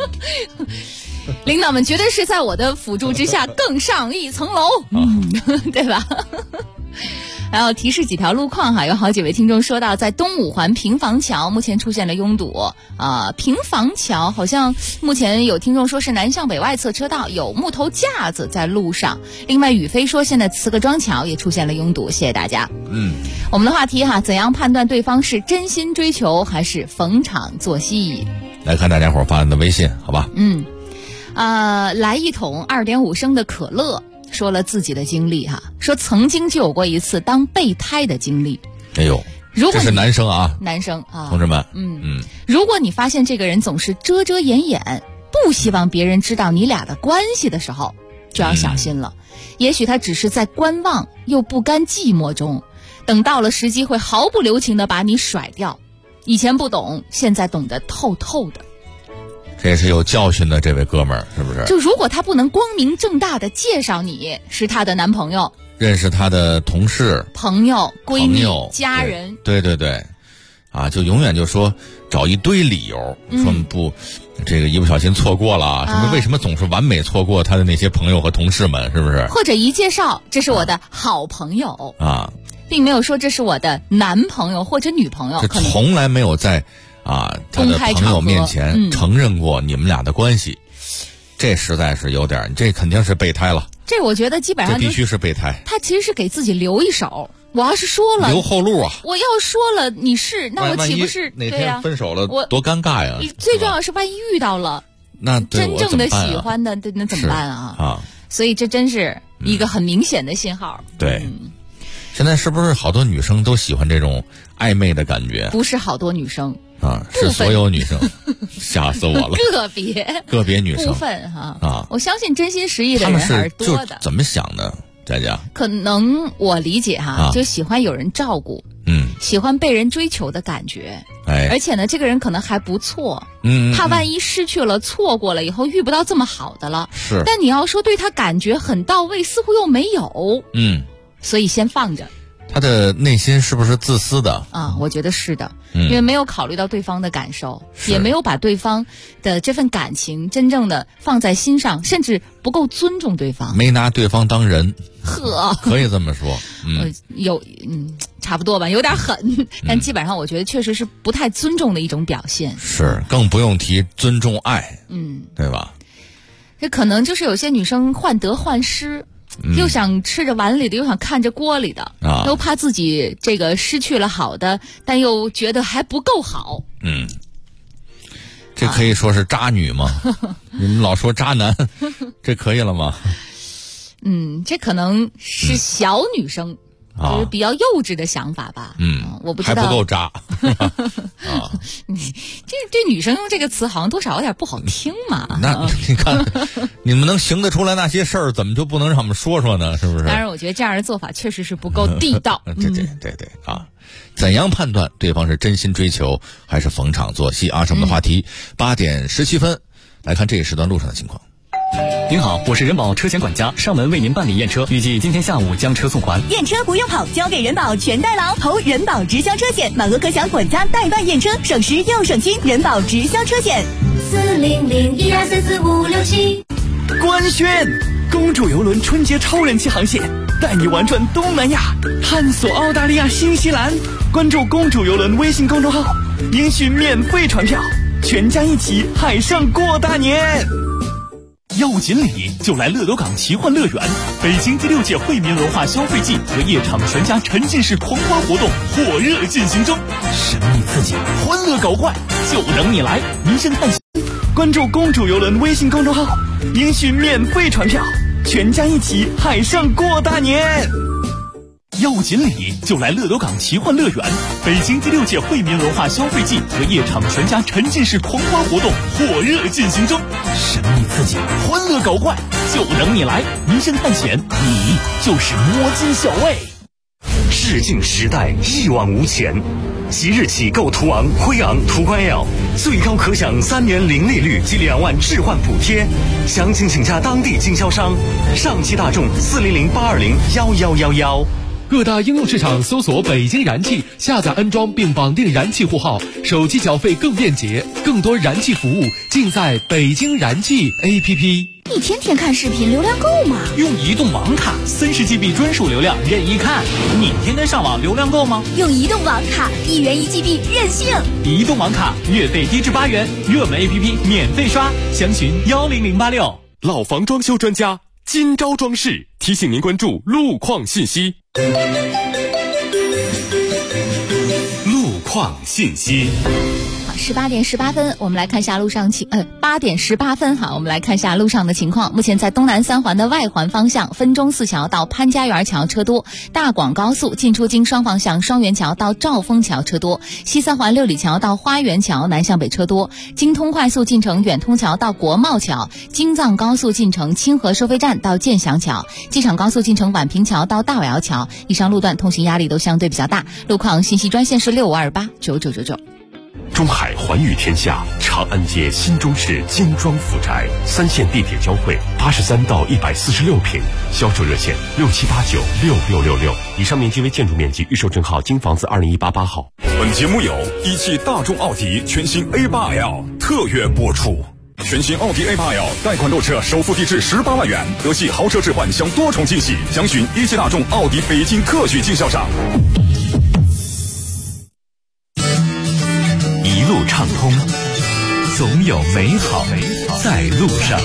领导们绝对是在我的辅助之下更上一层楼，对吧？还有提示几条路况有好几位听众说到，在东五环平房桥目前出现了拥堵平房桥好像目前有听众说是南向北外侧车道有木头架子在路上。另外宇飞说现在慈各庄桥也出现了拥堵，谢谢大家。我们的话题怎样判断对方是真心追求还是逢场作戏？ 来看大家伙发的微信，好吧？ 来一桶2.5升的可乐，说了自己的经历说曾经就有过一次当备胎的经历。 哎呦，这是男生男生同志们， 如果你发现这个人总是遮遮掩掩，不希望别人知道你俩的关系的时候，就要小心了。也许他只是在观望又不甘寂寞中， 等到了时机会毫不留情的把你甩掉。以前不懂，现在懂得透透的。 这也是有教训的，这位哥们儿是不是？ 就如果他不能光明正大的介绍你是他的男朋友， 认识他的同事、 朋友、闺蜜、家人， 对，就永远就说找一堆理由，说不，这个一不小心错过了，什么为什么总是完美错过他的那些朋友和同事们，是不是？ 或者一介绍，这是我的好朋友啊， 并没有说这是我的男朋友或者女朋友， 这从来没有在他的朋友面前承认过你们俩的关系，这实在是有点，这肯定是备胎了。 这我觉得基本上这必须是备胎。 他其实是给自己留一手，我要是说了留后路啊！ 我要说了你是，那我岂不是哪天分手了多尴尬呀？ 最重要是万一遇到了那真正的喜欢的，那怎么办啊？所以这真是一个很明显的信号。 对，现在是不是好多女生都喜欢这种暧昧的感觉？ 不是好多女生是所有女生，吓死我了。个别女生部分我相信真心实意的人还是多的。 怎么想的，佳佳？ 可能我理解就喜欢有人照顾，喜欢被人追求的感觉，而且呢，这个人可能还不错，怕万一失去了、错过了以后遇不到这么好的了。 是， 但你要说对他感觉很到位，似乎又没有，所以先放着。 他的内心是不是自私的我觉得是的，因为没有考虑到对方的感受，也没有把对方的这份感情真正的放在心上，甚至不够尊重对方， 没拿对方当人。可以这么说。差不多吧，有点狠，但基本上我觉得确实是不太尊重的一种表现。 是，更不用提尊重爱，对吧？ 这可能就是有些女生患得患失。又想吃着碗里的，又想看着锅里的，又怕自己这个失去了好的，但又觉得还不够好。 这可以说是渣女吗？你们老说渣男，这可以了吗？这可能是小女生，就是比较幼稚的想法吧。我不知道还不够渣。 这女生用这个词好像多少有点不好听嘛。 那你看，你们能行得出来那些事儿，怎么就不能让我们说说呢？是不是？ 当然，我觉得这样的做法确实是不够地道。 对怎样判断对方是真心追求还是逢场作戏啊？是我们的话题。8点17分，来看这一时段路上的情况。 您好，我是人保车险管家，上门为您办理验车，预计今天下午将车送还。 验车不用跑，交给人保全代劳，投人保直销车险，满额可享管家代办验车，省时又省心。人保直销车险，40012344567。 官宣，公主游轮春节超人气航线，带你玩转东南亚，探索澳大利亚、新西兰。关注公主游轮微信公众号，领取免费船票，全家一起海上过大年。要锦鲤就来乐斗港奇幻乐园，北京第6届惠民文化消费季和夜场全家沉浸式狂欢活动火热进行中，神秘刺激，欢乐搞怪，就等你来！名声探险，关注公主游轮微信公众号，领取免费船票，全家一起海上过大年。要锦鲤就来乐斗港奇幻乐园，北京第6届惠民文化消费季和夜场全家沉浸式狂欢活动火热进行中，神秘刺激，欢乐搞怪，就等你来！名声探险，你就是摸金校尉。 致敬时代，一往无前。即日起购途昂、辉昂、途观 L， 最高可享3年零利率及2万置换补贴。详情请洽当地经销商。上汽大众40082011111。 各大应用市场搜索北京燃气，下载安装并绑定燃气户号，手机缴费更便捷，更多燃气服务尽在北京燃气 APP。 你天天看视频，流量够吗？ 用移动网卡30GB 专属流量任意看。你天天上网，流量够吗？ 用移动网卡1元1GB 任性。 移动网卡月费低至8元，热门 APP 免费刷，详询10086。 老房装修专家金招装饰提醒您关注路况信息。路况信息。 18点18分，我们来看一下路上8点18分哈，我们来看一下路上的情况。目前在东南三环的外环方向，分钟寺桥到潘家园桥车多；大广高速进出京双方向双元桥到兆丰桥车多；西三环六里桥到花园桥南向北车多；京通快速进城远通桥到国贸桥；京藏高速进城清河收费站到建祥桥；机场高速进城宛平桥到大窑桥。以上路段通行压力都相对比较大。路况信息专线是65289999。 中海环宇天下长安街新中式精装府宅，3线地铁交汇，83到146平，销售热线67896666。以上面积为建筑面积，预售证号京房子20188号。 本节目由一汽大众奥迪全新 A8L 特约播出。全新奥迪 A8L 贷款购车首付低至18万元，德系豪车置换享多重惊喜，详询一汽大众奥迪北京特许经销商。 一路畅通，总有美好在路上。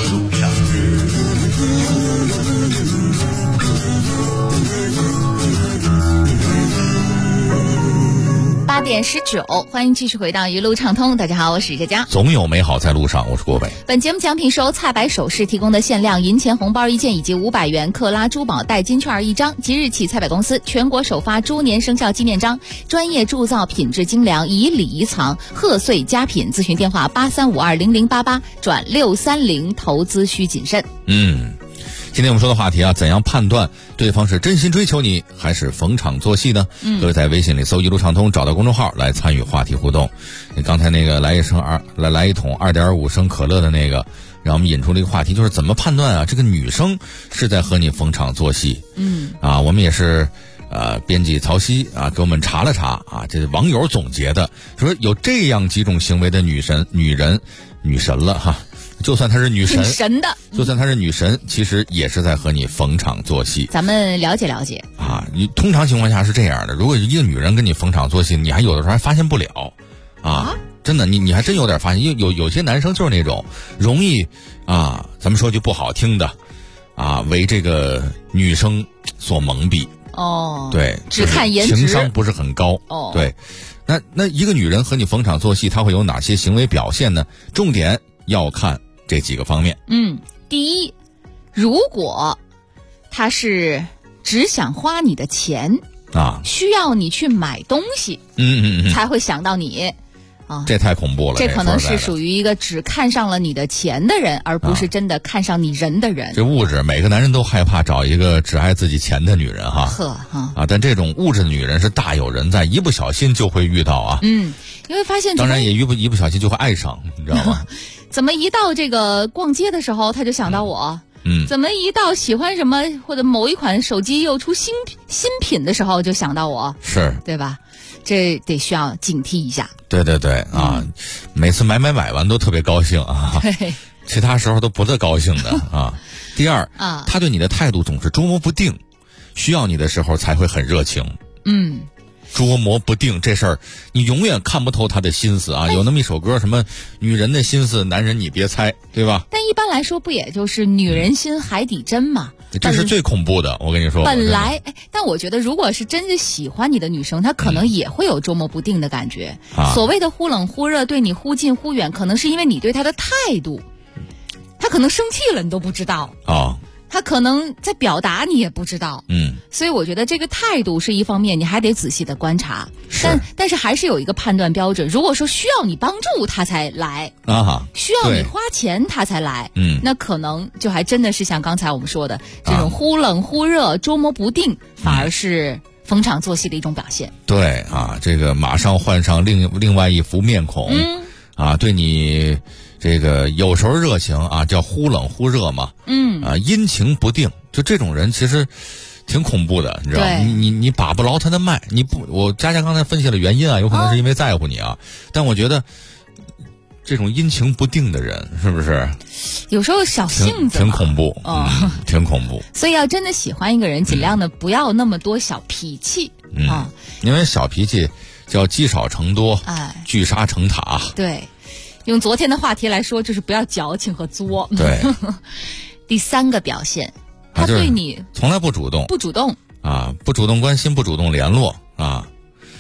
8点19，欢迎继续回到一路畅通。大家好，我是佳佳。 总有美好在路上，我是郭伟。 本节目奖品是由菜百首饰提供的限量银钱红包1件以及500元克拉珠宝代金券1张。即日起，菜百公司全国首发猪年生肖纪念章，专业铸造，品质精良，以礼遗藏，贺岁佳品。咨询电话83520088转630，投资需谨慎。 今天我们说的话题啊，怎样判断对方是真心追求你还是逢场作戏呢？各位在微信里搜一路畅通，找到公众号来参与话题互动。你刚才那个来一桶2.5升可乐的那个，让我们引出了一个话题，就是怎么判断啊这个女生是在和你逢场作戏。我们也是编辑曹曦啊给我们查了查啊，这网友总结的，说有这样几种行为的女神了哈。就算她是女神，就算她是女神，其实也是在和你逢场作戏。 咱们了解了解啊，你通常情况下是这样的，如果一个女人跟你逢场作戏，你还有的时候还发现不了啊，真的，你还真有点发现，因为有些男生就是那种容易啊，咱们说句不好听的啊，为这个女生所蒙蔽。对， 只看颜值， 情商不是很高。对，那一个女人和你逢场作戏，她会有哪些行为表现呢？重点要看这几个方面。 第一，如果他是只想花你的钱啊，需要你去买东西，才会想到你啊， 这太恐怖了。 这可能是属于一个只看上了你的钱的人，而不是真的看上你人的人。 这物质，每个男人都害怕找一个只爱自己钱的女人哈。但这种物质的女人是大有人在，一不小心就会遇到啊。 你会发现， 当然也一不小心就会爱上，你知道吗？ 怎么一到这个逛街的时候，他就想到我？怎么一到喜欢什么或者某一款手机又出新品的时候，就想到我？是，对吧？这得需要警惕一下。 对啊，每次买完都特别高兴啊，其他时候都不太高兴的啊。第二啊，他对你的态度总是捉摸不定，需要你的时候才会很热情。捉摸不定这事儿，你永远看不透他的心思啊。有那么一首歌，什么女人的心思，男人你别猜，对吧？ 但一般来说，不也就是女人心海底针吗？ 这是最恐怖的，我跟你说。 本来，但我觉得，如果是真的喜欢你的女生，她可能也会有捉摸不定的感觉。所谓的忽冷忽热，对你忽近忽远，可能是因为你对她的态度。她可能生气了，你都不知道啊。他可能在表达，你也不知道。所以我觉得这个态度是一方面，你还得仔细的观察。但是还是有一个判断标准。如果说需要你帮助他才来需要你花钱他才来，那可能就还真的是像刚才我们说的这种忽冷忽热、捉摸不定，反而是逢场作戏的一种表现。 对啊，这个马上换上另外一副面孔对你。这个有时候热情啊，叫忽冷忽热嘛，阴晴不定，就这种人其实挺恐怖的，你知道吗？你把不牢他的脉，我佳佳刚才分析了原因啊，有可能是因为在乎你啊，但我觉得这种阴晴不定的人，是不是有时候小性子挺恐怖挺恐怖。 所以要真的喜欢一个人，尽量的不要那么多小脾气因为小脾气叫积少成多，聚沙成塔。 对。用昨天的话题来说，就是不要矫情和作。 对， 第三个表现，他对你从来不主动啊， 不主动关心，不主动联络啊。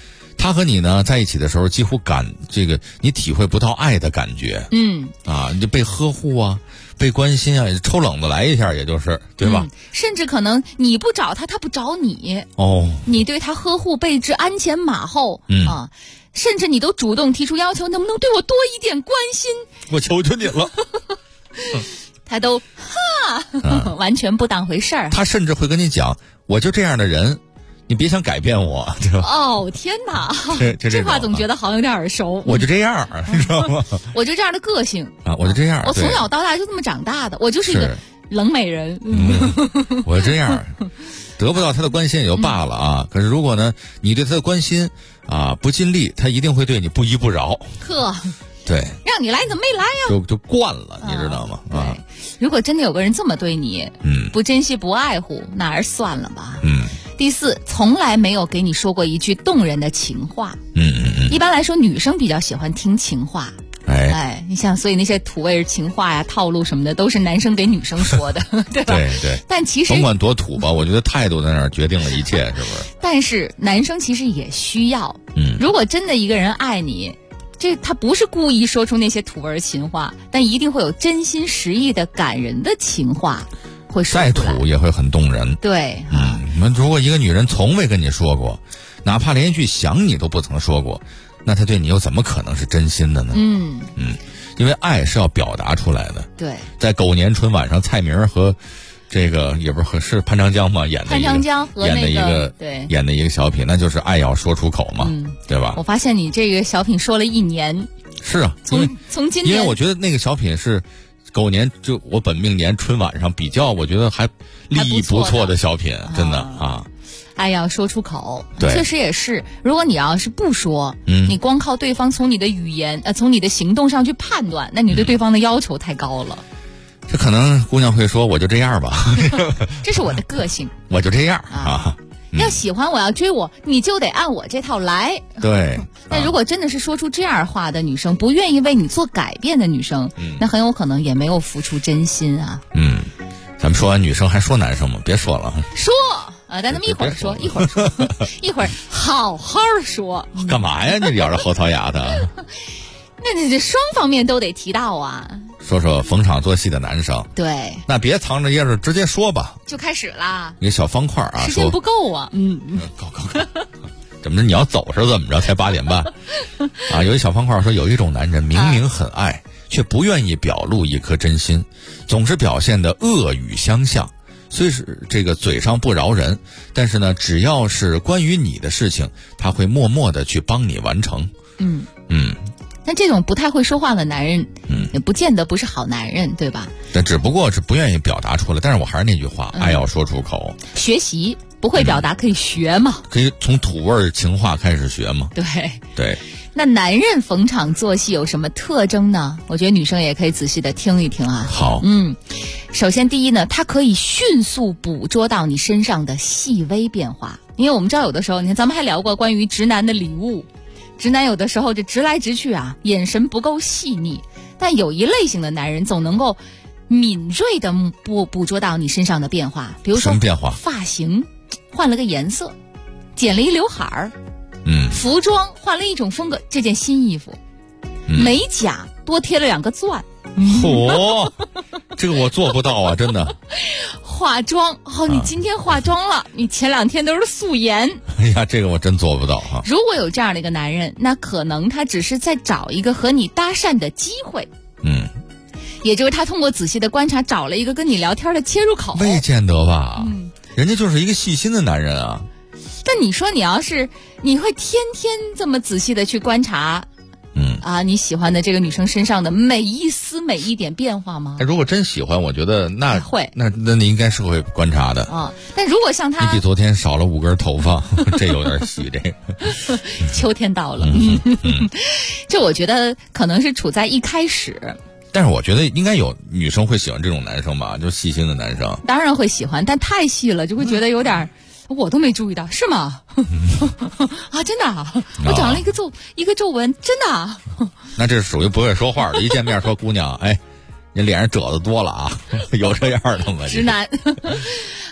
他和你呢在一起的时候，几乎你体会不到爱的感觉。你就被呵护啊，被关心啊，抽冷子来一下，也就是对吧？ 甚至可能你不找他，他不找你。你对他呵护备至，鞍前马后。甚至你都主动提出要求，能不能对我多一点关心？ 我求求你了。 他都完全不当回事儿。 他甚至会跟你讲，我就这样的人，你别想改变我，对吧？ 天哪， 这话总觉得好像有点耳熟。 我就这样，你知道吗？ 我就这样的个性啊，我就这样。 我从小到大就这么长大的，我就是一个冷美人。 我这样，得不到他的关心也就罢了啊。可是如果呢，你对他的关心啊不尽力，他一定会对你不依不饶。对， 让你来你怎么没来呀？ 就惯了，你知道吗？ 对，如果真的有个人这么对你，不珍惜不爱护，那还是算了吧。第四，从来没有给你说过一句动人的情话。一般来说，女生比较喜欢听情话。你像，所以那些土味情话呀、套路什么的，都是男生给女生说的，对吧？ 对。 但其实甭管多土吧，我觉得态度在那儿决定了一切，是不是？ 但是男生其实也需要。如果真的一个人爱你，他不是故意说出那些土味情话，但一定会有真心实意的感人的情话会说出来。 再土也会很动人。 对。 如果一个女人从未跟你说过，哪怕连一句想你都不曾说过，那她对你又怎么可能是真心的呢？因为爱是要表达出来的。对，在狗年春晚上，蔡明和这个也不是潘长江嘛，演的一个小品，那就是爱要说出口嘛，对吧？ 我发现你这个小品说了1年。 是啊， 从今年， 因为我觉得那个小品是狗年，就我本命年春晚上比较，我觉得还立意不错的小品，真的啊。 爱要说出口， 对， 确实也是。如果你要是不说，你光靠对方从你的语言从你的行动上去判断，那你对对方的要求太高了。 这可能姑娘会说，我就这样吧。 这是我的个性， 我就这样啊。 要喜欢我，要追我，你就得按我这套来。 对。 但如果真的是说出这样话的女生，不愿意为你做改变的女生，那很有可能也没有付出真心啊。 咱们说完女生还说男生吗？别说了。 说咱们一会儿说，一会儿说，一会儿好好说。 干嘛呀？你咬着后槽牙的。 那你这双方面都得提到啊。 说说逢场作戏的男生。 对。 那别藏着掖着，直接说吧。 就开始啦。 一个小方块啊， 时间不够啊。 够。怎么着？你要走是怎么着？才8点半啊！有一小方块说，有一种男人明明很爱，却不愿意表露一颗真心，总是表现得恶语相向。虽是这个嘴上不饶人，但是呢，只要是关于你的事情，他会默默的去帮你完成。 那这种不太会说话的男人，也不见得不是好男人，对吧？ 但只不过是不愿意表达出来。但是我还是那句话，爱要说出口。 学习不会表达可以学嘛？ 可以从土味情话开始学嘛？对。 那男人逢场作戏有什么特征呢？我觉得女生也可以仔细的听一听啊。 好。 首先第一呢，他可以迅速捕捉到你身上的细微变化。因为我们知道有的时候，你看咱们还聊过关于直男的礼物。直男有的时候这直来直去啊，眼神不够细腻，但有一类型的男人总能够敏锐的捕捉到你身上的变化。比如说什么变化？ 发型换了个颜色，剪了一刘海儿，服装换了一种风格，这件新衣服，美甲多贴了2个钻。 这个我做不到啊，真的。 化妆你今天化妆了，你前2天都是素颜。 哎呀，这个我真做不到哈。 如果有这样的一个男人，那可能他只是在找一个和你搭讪的机会。也就是他通过仔细的观察，找了一个跟你聊天的切入口。 未见得吧？人家就是一个细心的男人啊。 但你说你会天天这么仔细的去观察？你喜欢的这个女生身上的每一丝每一点变化吗？ 如果真喜欢，我觉得那会， 那你应该是会观察的但如果像他， 你比昨天少了5根头发，这有点虚。这个秋天到了，这我觉得可能是处在一开始。 但是我觉得应该有女生会喜欢这种男生吧，就细心的男生。 当然会喜欢，但太细了就会觉得有点。我都没注意到，是吗？真的啊！我长了一个皱纹，真的啊！ 那这是属于不会说话的，一见面说姑娘，你脸上褶子多了啊，有这样的吗？ 直男。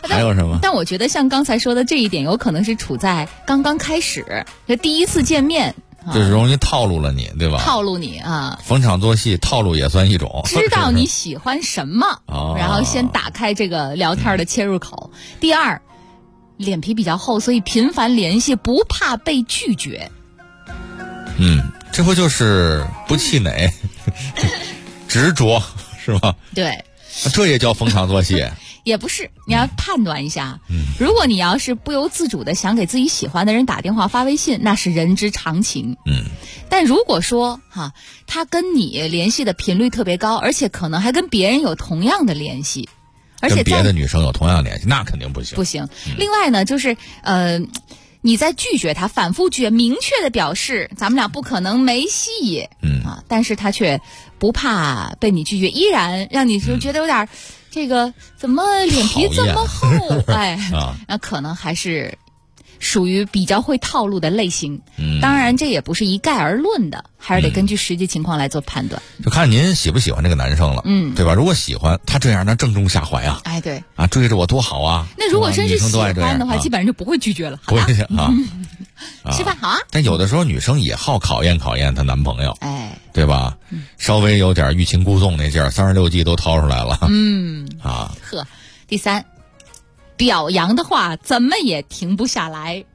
还有什么？ 但我觉得像刚才说的这一点，有可能是处在刚刚开始，就第一次见面。 就是容易套路了你，对吧？ 套路你啊！ 逢场作戏，套路也算一种。 知道你喜欢什么，然后先打开这个聊天的切入口。第二，脸皮比较厚，所以频繁联系，不怕被拒绝。 这不就是不气馁，执着是吧？ 对， 这也叫逢场作戏。 也不是，你要判断一下。如果你要是不由自主的想给自己喜欢的人打电话发微信，那是人之常情。但如果说他跟你联系的频率特别高，而且可能还跟别人有同样的联系，而且跟别的女生有同样联系，那肯定不行。 不行。另外呢，就是你在拒绝他，反复拒绝，明确的表示咱们俩不可能没戏。但是他却不怕被你拒绝，依然让你就觉得有点。这个怎么脸皮这么厚？那可能还是属于比较会套路的类型。当然这也不是一概而论的，还是得根据实际情况来做判断。 就看您喜不喜欢这个男生了，对吧？如果喜欢他这样，那正中下怀啊！ 对追着我多好啊！ 那如果真是喜欢的话，基本上就不会拒绝了。 不会吃饭好啊！ 但有的时候女生也好考验考验她男朋友，对吧？稍微有点欲擒故纵那劲儿，36计都掏出来了。 第三，表扬的话怎么也停不下来。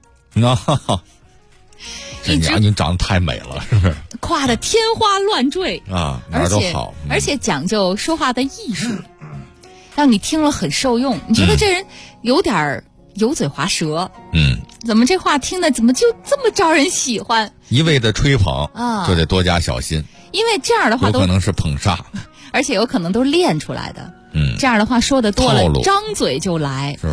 你长得太美了，是不是？ 夸得天花乱坠哪儿都好， 而且讲究说话的艺术，让你听了很受用。你觉得这人有点油嘴滑舌，怎么这话听的怎么就这么招人喜欢？ 一味的吹捧就得多加小心， 因为这样的话有可能是捧杀， 而且有可能都是练出来的。这样的话说的多了，张嘴就来， 是不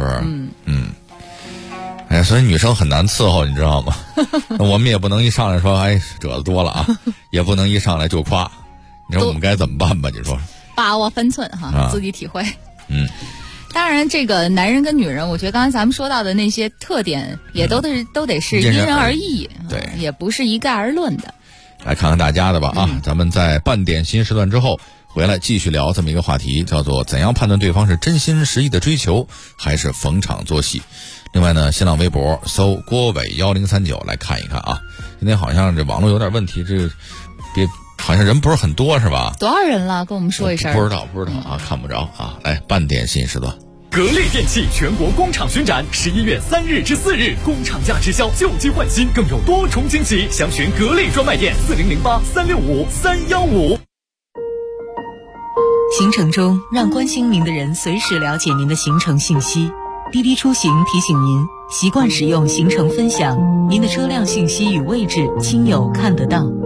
是？所以女生很难伺候，你知道吗？我们也不能一上来说褶子多了啊，也不能一上来就夸。你说我们该怎么办吧？你说把握分寸自己体会。当然，这个男人跟女人，我觉得刚才咱们说到的那些特点，也都得是因人而异， 对， 也不是一概而论的。 来看看大家的吧咱们在半点新时段之后回来继续聊这么一个话题，叫做怎样判断对方是真心实意的追求，还是逢场作戏。另外呢，新浪微博搜郭伟1039来看一看啊。今天好像这网络有点问题，好像人不是很多是吧？ 多少人了？跟我们说一声。 不知道看不着啊。来，半点新时段。 格力电器全国工厂巡展，11月3日至4日，工厂价直销，旧机换新，更有多重惊喜。详询格力专卖店4008-365-315。 行程中，让关心您的人随时了解您的行程信息。滴滴出行提醒您，习惯使用行程分享，您的车辆信息与位置亲友看得到。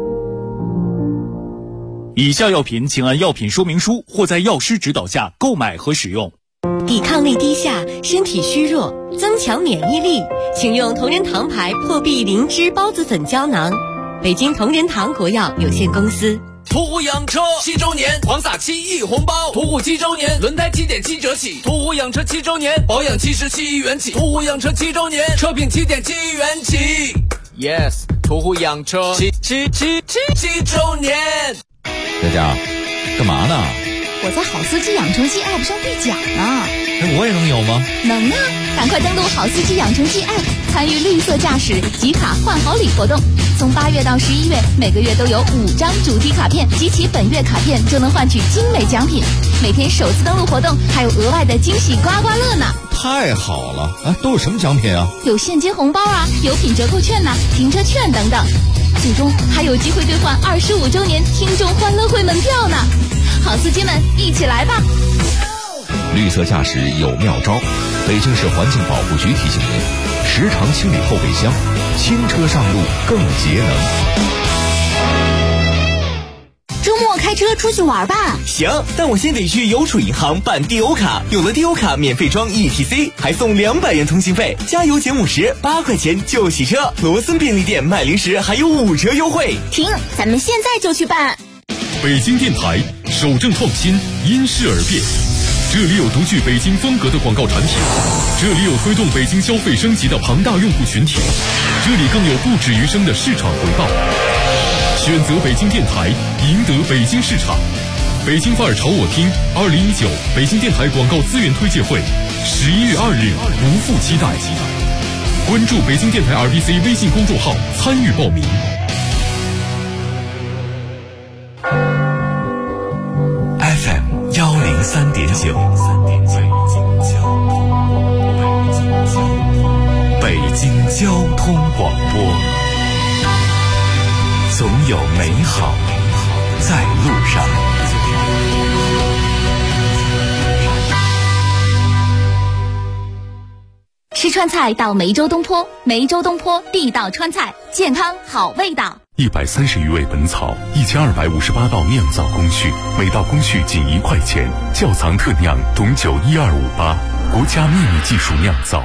以下药品请按药品说明书或在药师指导下购买和使用。 抵抗力低下，身体虚弱，增强免疫力，请用同仁堂牌破壁灵芝孢子粉胶囊。北京同仁堂国药有限公司。 途虎养车7周年狂撒7亿红包，途虎7周年轮胎7.7折起，途虎养车7周年保养77元起，途虎养车7周年车品7.7元起。Yes， 途虎养车7周年。 佳佳，干嘛呢？ 我在好司机养成记 App 上兑奖呢。 我也能有吗？ 能啊！赶快登录好司机养成记 App， 参与绿色驾驶集卡换好礼活动。从8月到11月，每个月都有5张主题卡片，集齐本月卡片就能换取精美奖品。每天首次登录活动还有额外的惊喜刮刮乐呢！ 太好了！都有什么奖品啊？有现金红包啊，有品折扣券停车券等等。最终还有机会兑换25周年听众欢乐会门票呢！好司机们，一起来吧！ 绿色驾驶有妙招，北京市环境保护局提醒您，时常清理后备箱，轻车上路更节能。 周末开车出去玩吧。 行，但我先得去邮储银行办地欧卡，有了地欧卡免费装 ETC， 还送200元通信费，加油减50， 8块钱就洗车。罗森便利店卖零食还有5折优惠。 停，咱们现在就去办。 北京电台守正创新，因势而变。这里有独具北京风格的广告产品，这里有推动北京消费升级的庞大用户群体，这里更有不止余生的市场回报。选择北京电台，赢得北京市场。 北京范儿炒我听2019北京电台广告资源推介会，11月2日不负期待。关注北京电台 RBC 微信公众号参与报名。FM 103.9，北京交通广播，总有美好在路上。 吃川菜到梅州东坡，梅州东坡地道川菜，健康好味道。 130余味本草，1258道酿造工序，每道工序仅1块钱，窖藏特酿董酒12588，国家秘密技术酿造。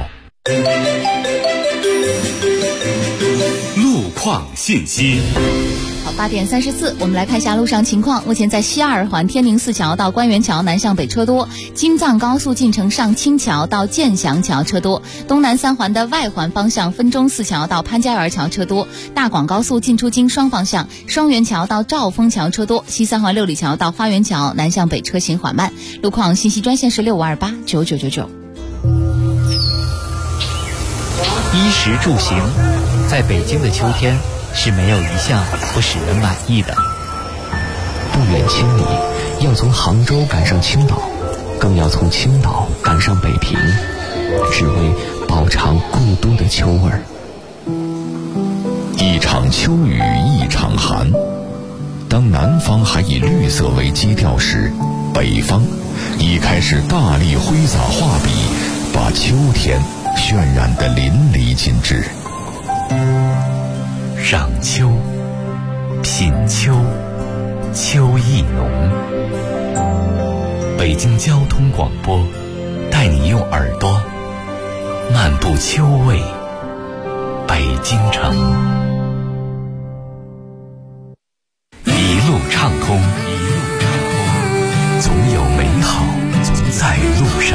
路况信息。 好，8点34，我们来看一下路上情况。目前在西二环天宁寺桥到官园桥南向北车多，京藏高速进城上清桥到建祥桥车多，东南3环的外环方向分钟寺桥到潘家园桥车多，大广高速进出京双方向双元桥到兆丰桥车多，西3环六里桥到花园桥南向北车行缓慢。路况信息专线是65289999。 衣食住行，在北京的秋天是没有一项不使人满意的。 不远千里，要从杭州赶上青岛，更要从青岛赶上北平，只为饱尝故都的秋味儿。 一场秋雨一场寒，当南方还以绿色为基调时，北方已开始大力挥洒画笔，把秋天渲染得淋漓尽致。 赏秋，品秋，秋意浓。北京交通广播带你用耳朵漫步秋味北京城，一路畅通，总有美好在路上，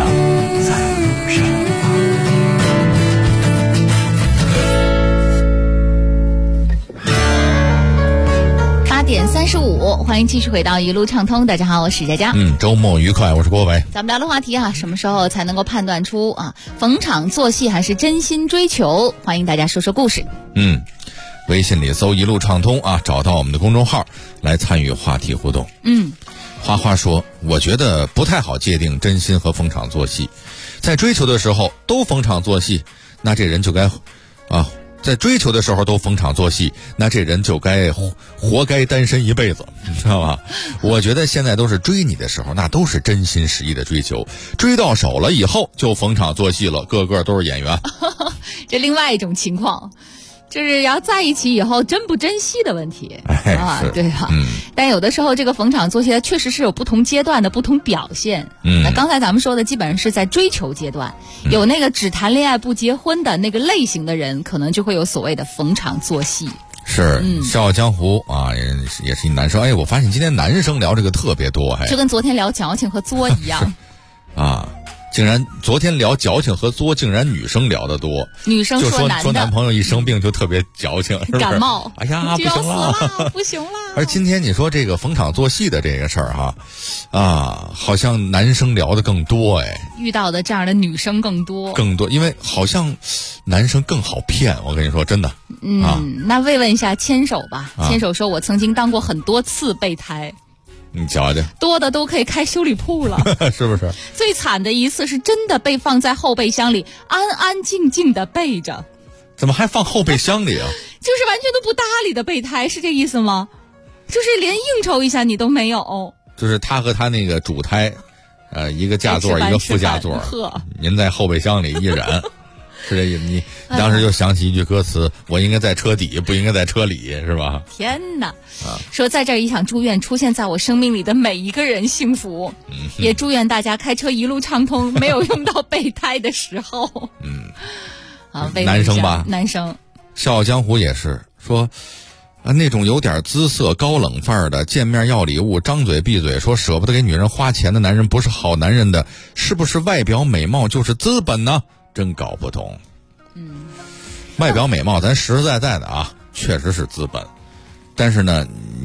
8点35，欢迎继续回到一路畅通。大家好，我是佳佳。 周末愉快，我是郭伟。 咱们聊的话题啊，什么时候才能够判断出逢场作戏还是真心追求？欢迎大家说说故事。 微信里搜一路畅通啊，找到我们的公众号来参与话题互动。花花说，我觉得不太好界定真心和逢场作戏，在追求的时候都逢场作戏，那这人就该在追求的时候都逢场作戏，那这人就该活该单身一辈子，你知道吧？我觉得现在都是追你的时候，那都是真心实意的追求，追到手了以后就逢场作戏了，个个都是演员。 这另外一种情况，就是要在一起以后珍不珍惜的问题对吧？但有的时候这个逢场作戏它确实是有不同阶段的不同表现。那刚才咱们说的基本上是在追求阶段，有那个只谈恋爱不结婚的那个类型的人，可能就会有所谓的逢场作戏。 是笑傲江湖啊，也是一男生。我发现今天男生聊这个特别多， 就跟昨天聊矫情和作一样竟然昨天聊矫情和作，竟然女生聊得多。 女生就说男朋友一生病就特别矫情，是不是？ 感冒， 哎呀，不行了， 不行了。 而今天你说这个逢场作戏的这个事儿好像男生聊的更多遇到的这样的女生更多， 因为好像男生更好骗。我跟你说，真的。 那慰问一下牵手吧。牵手说，我曾经当过很多次备胎。 你瞧瞧， 多的都可以开修理铺了， 是不是？ 最惨的一次是真的被放在后备箱里，安安静静的备着。 怎么还放后备箱里啊？ 就是完全都不搭理的备胎，是这意思吗？就是连应酬一下你都没有。 就是他和他那个主胎，一个驾座一个副驾座，您在后备箱里一忍。是这意思，你当时就想起一句歌词，我应该在车底，不应该在车里，是吧？ 天哪！说在这儿也想祝愿出现在我生命里的每一个人幸福，也祝愿大家开车一路畅通，没有用到备胎的时候。 男生吧， 男生。 笑傲江湖也是说，那种有点姿色高冷范儿的，见面要礼物，张嘴闭嘴说舍不得给女人花钱的男人不是好男人的，是不是外表美貌就是资本呢？真搞不懂。外表美貌咱实实在在的确实是资本，但是呢，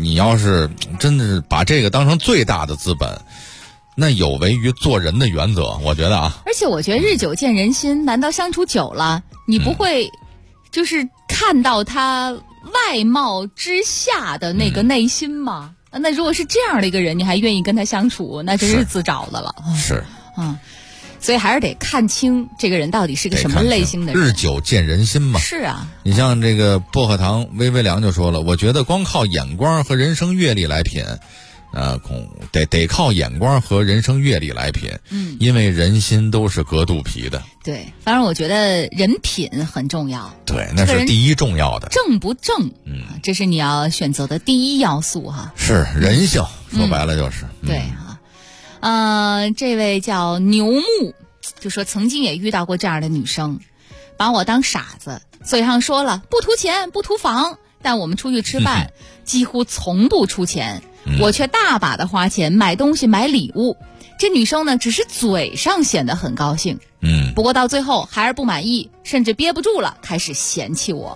你要是真的是把这个当成最大的资本，那有违于做人的原则，我觉得啊。 而且我觉得日久见人心，难道相处久了，你不会就是看到他外貌之下的那个内心吗？那如果是这样的一个人，你还愿意跟他相处，那真是自找的了。 是， 所以还是得看清这个人到底是个什么类型的人。 日久见人心嘛。 是啊， 你像这个薄荷糖微微凉就说了，我觉得光靠眼光和人生阅历来品，得靠眼光和人生阅历来品。因为人心都是隔肚皮的。 对，反正我觉得人品很重要。 对，那是第一重要的。 正不正？这是你要选择的第一要素哈。 是人性，说白了就是。 对啊，这位叫牛木就说曾经也遇到过这样的女生，把我当傻子，嘴上说了不图钱不图房，但我们出去吃饭几乎从不出钱，我却大把的花钱买东西买礼物。这女生呢，只是嘴上显得很高兴，不过到最后还是不满意，甚至憋不住了，开始嫌弃我。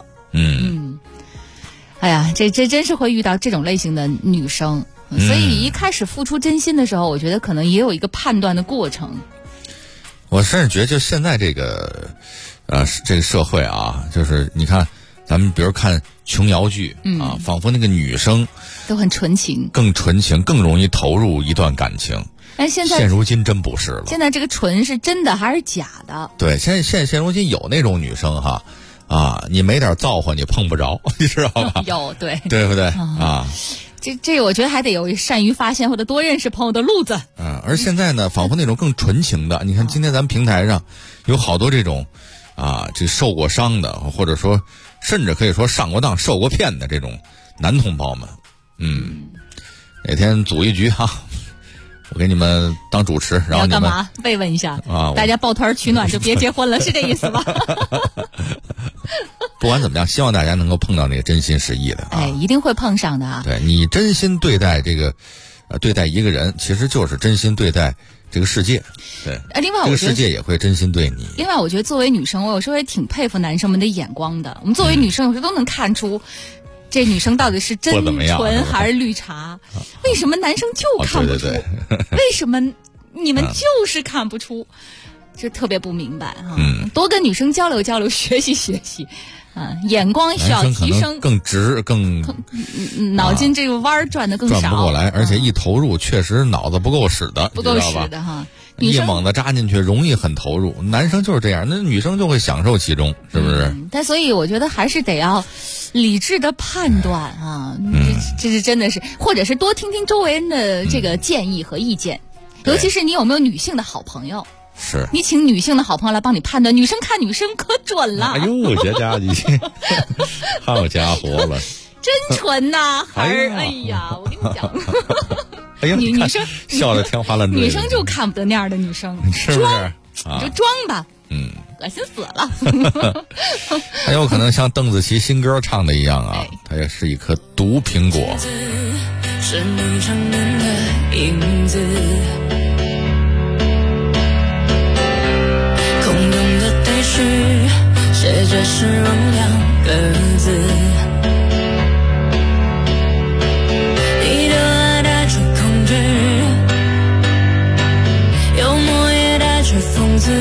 哎呀，这真是会遇到这种类型的女生，所以一开始付出真心的时候，我觉得可能也有一个判断的过程。 我甚至觉得，就现在这个，这个社会啊，就是你看，咱们比如看琼瑶剧啊，仿佛那个女生都很纯情， 更纯情，更容易投入一段感情。 但现如今真不是了。 现在这个纯是真的还是假的？ 对，现如今有那种女生哈，你没点造化你碰不着，你知道吧？ 有，对， 对不对啊？ 这我觉得还得有善于发现或者多认识朋友的路子。 而现在呢，仿佛那种更纯情的，你看今天咱们平台上有好多这种这受过伤的，或者说甚至可以说上过当受过骗的这种男同胞们。哪天组一局哈，我给你们当主持，然后你们要干嘛？慰问一下大家抱团取暖就别结婚了，是这意思吧？ 不管怎么样，希望大家能够碰到那个真心实意的一定会碰上的啊。 对，你真心对待这个对待一个人，其实就是真心对待这个世界。对， 另外这个世界也会真心对你。 另外我觉得作为女生，我有时候也挺佩服男生们的眼光的。我们作为女生有时候都能看出这女生到底是真纯还是绿茶。为什么男生就看不出？为什么你们就是看不出？就特别不明白哈。多跟女生交流交流，学习学习。眼光需要提升， 更直，更脑筋这个弯转得更少， 转不过来，而且一投入确实脑子不够使的， 不够使的哈。 一猛子扎进去容易很投入，男生就是这样，那女生就会享受其中，是不是？ 但所以我觉得还是得要理智的判断啊，这是真的是，或者是多听听周围人的这个建议和意见，尤其是你有没有女性的好朋友。 是你请女性的好朋友来帮你判断，女生看女生可准了。 哎呦，这家伙，好家伙了， 真纯呐！哎呀，我跟你讲， 哎呀， 女生笑得天花乱坠， 女生就看不得那样的女生， 是不是？ 你就装吧，恶心死了。 很有可能像邓紫棋新歌唱的一样啊，它也是一颗毒苹果。 是能长远的影子。空洞的对序写着是容两个字，你的爱带着恐惧，幽默也带着讽刺，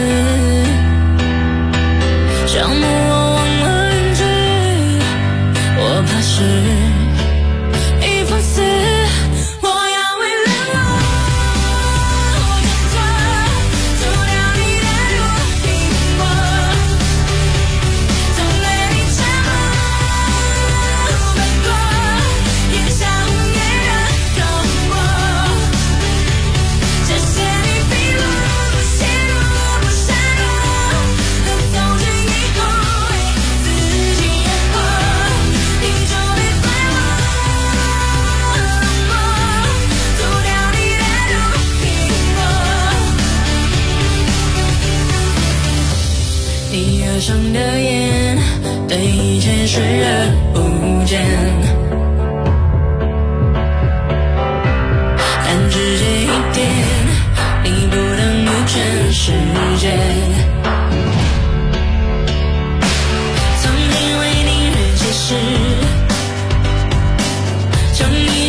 项目我忘了人质，我怕是一封死。上的眼对一切视而不见，但只这一点你不等于全世界。曾经为你日记时，将你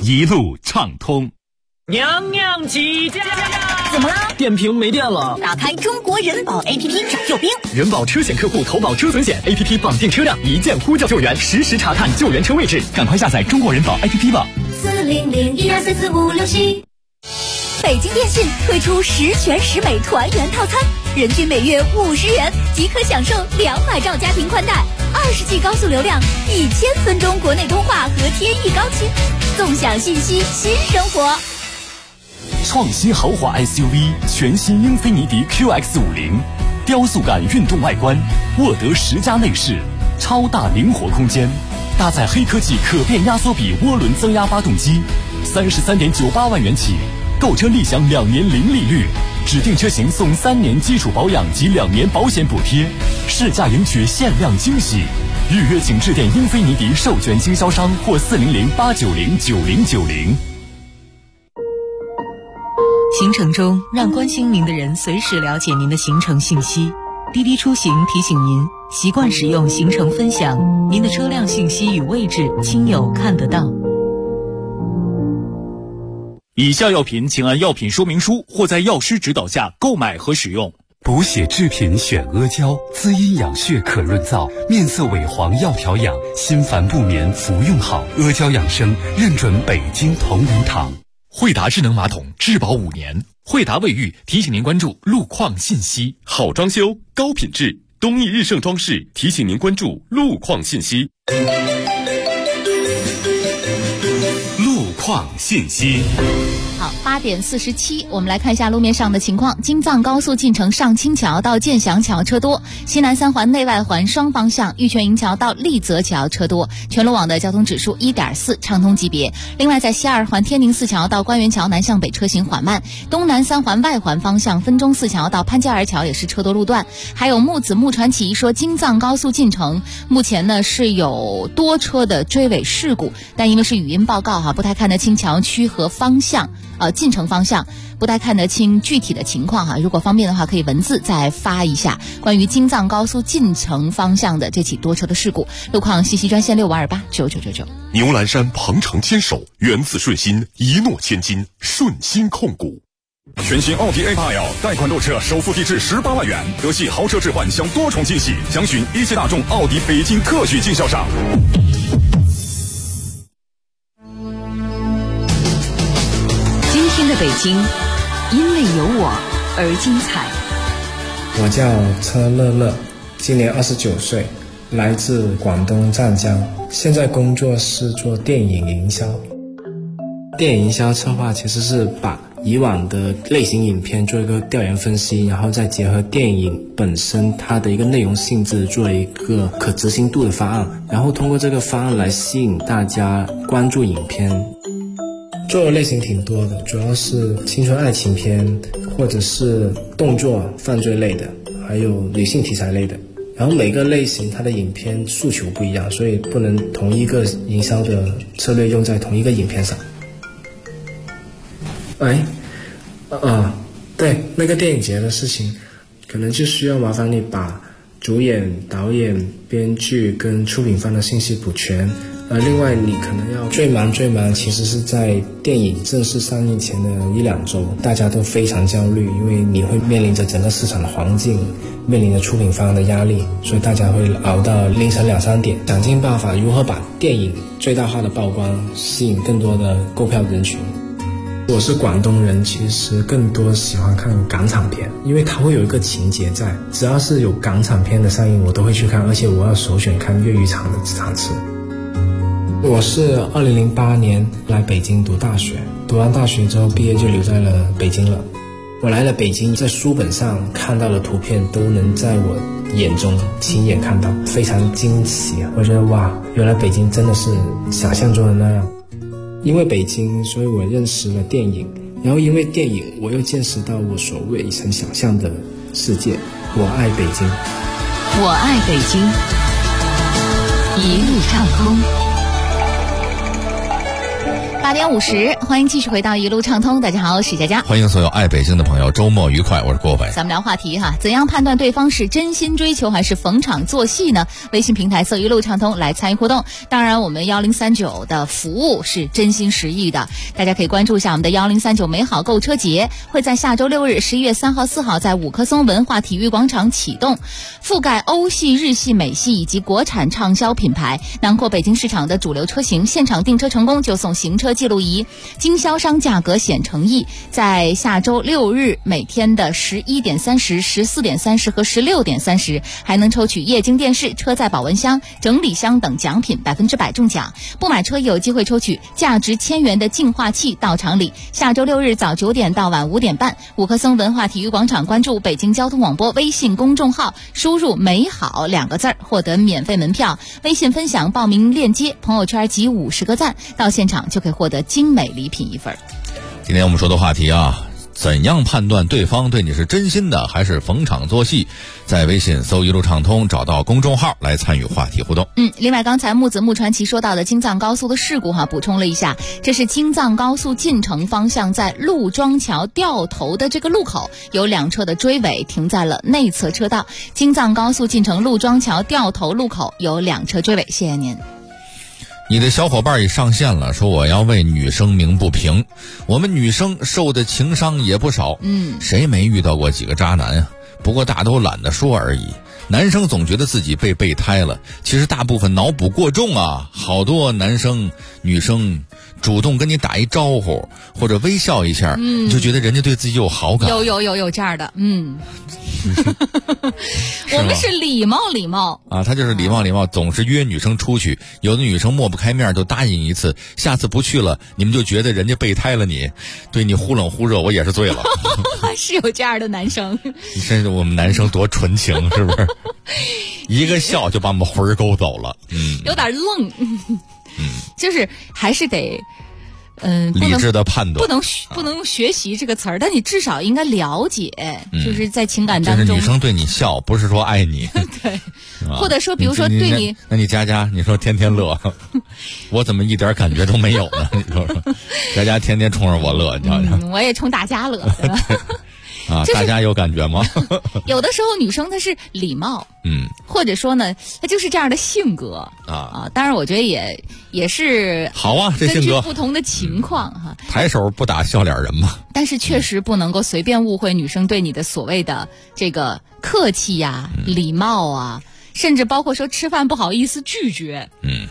一路畅通。 娘娘起驾！ 怎么了？ 电瓶没电了。 打开中国人保 APP 找救兵。 人保车险客户投保车损险 APP 绑定车辆，一键呼叫救援，实时查看救援车位置。赶快下载中国人保 APP 吧。 400124456北京电信推出10全10美团圆套餐，人均每月50元即可享受200兆家庭宽带，20G 高速流量，1000分钟国内通话和天翼高清，纵享信息新生活。 创新豪华 SUV 全新英菲尼迪 QX50，雕塑感运动外观，沃德10加内饰，超大灵活空间，搭载黑科技可变压缩比涡轮增压发动机，33.98万元起，购车立享2年零利率，指定车型送3年基础保养及2年保险补贴，试驾迎取限量惊喜。预约请致电英菲尼迪授权经销商或400-890-9090。 行程中，让关心您的人随时了解您的行程信息。滴滴出行提醒您，习惯使用行程分享，您的车辆信息与位置亲友看得到。 以下药品请按药品说明书或在药师指导下购买和使用。 补血制品选阿胶，滋阴养血可润燥，面色萎黄要调养，心烦不眠服用好。阿胶养生认准北京同仁堂。 惠达智能马桶质保5年，惠达卫浴提醒您关注路况信息。 好装修高品质，东义日盛装饰提醒您关注路况信息。路况信息。 好，8点47，我们来看一下路面上的情况。京藏高速进城上清桥到建祥桥车多，西南3环内外环双方向玉泉营桥到丽泽桥车多，全路网的交通指数1.4，畅通级别。另外，在西2环天宁4桥到官园桥南向北车行缓慢，东南3环外环方向分钟4桥到潘家园桥也是车多路段。还有木传奇说，京藏高速进城目前呢是有多车的追尾事故，但因为是语音报告不太看得清桥区和方向。进城方向不太看得清具体的情况如果方便的话，可以文字再发一下关于京藏高速进城方向的这起多车的事故。路况信息专线65289999。 牛栏山鹏程牵手，源自顺心，一诺千金，顺心控股。全新奥迪 A8L 贷款购车首付低至18万元，德系豪车置换享多重惊喜，详询一汽大众奥迪北京特许经销商。 今天的北京，因为有我而精彩。 我叫车乐乐，今年29岁，来自广东湛江，现在工作是做电影营销。电影营销策划其实是把以往的类型影片做一个调研分析，然后再结合电影本身它的一个内容性质做了一个可执行度的方案，然后通过这个方案来吸引大家关注影片。做的类型挺多的，主要是青春爱情片，或者是动作犯罪类的，还有女性题材类的。然后每个类型它的影片诉求不一样，所以不能同一个营销的策略用在同一个影片上。对，那个电影节的事情，可能就需要麻烦你把主演、导演、编剧跟出品方的信息补全。另外你可能要最忙，其实是在电影正式上映前的1-2周，大家都非常焦虑，因为你会面临着整个市场的环境，面临着出品方的压力，所以大家会熬到凌晨2-3点，想尽办法如何把电影最大化的曝光，吸引更多的购票人群。我是广东人，其实更多喜欢看港产片，因为它会有一个情节在，只要是有港产片的上映我都会去看，而且我要首选看粤语场的场次。我是2008年来北京读大学，读完大学之后毕业就留在了北京了。我来了北京，在书本上看到的图片都能在我眼中亲眼看到，非常惊喜。我觉得哇，原来北京真的是想象中的那样。因为北京，所以我认识了电影，然后因为电影我又见识到我所未曾想象的世界。我爱北京， 我爱北京，一路畅通。 8点50，欢迎继续回到一路畅通。大家好，我是佳佳， 欢迎所有爱北京的朋友，周末愉快，我是郭伟。 咱们聊话题哈，怎样判断对方是真心追求还是逢场作戏呢？微信平台搜一路畅通来参与互动。当然，我们1039的服务是真心实意的，大家可以关注一下我们的1039美好购车节，会在下周6日11月3号、4号在五棵松文化体育广场启动，覆盖欧系、日系、美系以及国产畅销品牌，囊括北京市场的主流车型，现场订车成功就送行车记录仪，经销商价格显诚意。在下周6日每天的11点30、14点30和16点30，还能抽取液晶电视、车载保温箱、整理箱等奖品，100%中奖。不买车也有机会抽取价值1000元的净化器到场里。下周6日早9点到晚5点半，五棵松文化体育广场，关注北京交通广播微信公众号，输入美好2个字获得免费门票，微信分享报名链接，朋友圈集50个赞，到现场就可以获得精美礼品1份。 今天我们说的话题啊，怎样判断对方对你是真心的还是逢场作戏？在微信搜一路畅通，找到公众号来参与话题互动。 另外刚才木子木传奇说到的京藏高速的事故补充了一下，这是京藏高速进城方向在陆庄桥掉头的这个路口，有2车的追尾停在了内侧车道。京藏高速进城陆庄桥掉头路口有2车追尾，谢谢您。 你的小伙伴已上线了，说我要为女生鸣不平。我们女生受的情伤也不少，谁没遇到过几个渣男啊？不过大都懒得说而已。男生总觉得自己被备胎了，其实大部分脑补过重啊。好多男生女生主动跟你打一招呼或者微笑一下，你就觉得人家对自己有好感。 有这样的，我们是礼貌啊，他就是礼貌，总是约女生出去，有的女生抹不开面就答应一次，下次不去了，你们就觉得人家备胎了你，对你忽冷忽热，我也是醉了。 是有这样的男生， 你甚至我们男生多纯情，是不是？一个笑就把我们魂儿勾走了， 有点愣，就是还是得。 理智的判断， 不能用学习这个词儿，但你至少应该了解，就是在情感当中， 就是女生对你笑，不是说爱你， 对，或者说，比如说对你， 那你佳佳，你说天天乐，我怎么一点感觉都没有呢？你说，佳佳天天冲着我乐，你瞧瞧， 我也冲大家乐。 啊，大家有感觉吗？ 有的时候女生她是礼貌，或者说呢，她就是这样的性格啊。当然，我觉得也是好啊，这性格根据不同的情况哈。 抬手不打笑脸人嘛。 但是确实不能够随便误会女生对你的所谓的这个客气呀、礼貌啊，甚至包括说吃饭不好意思拒绝，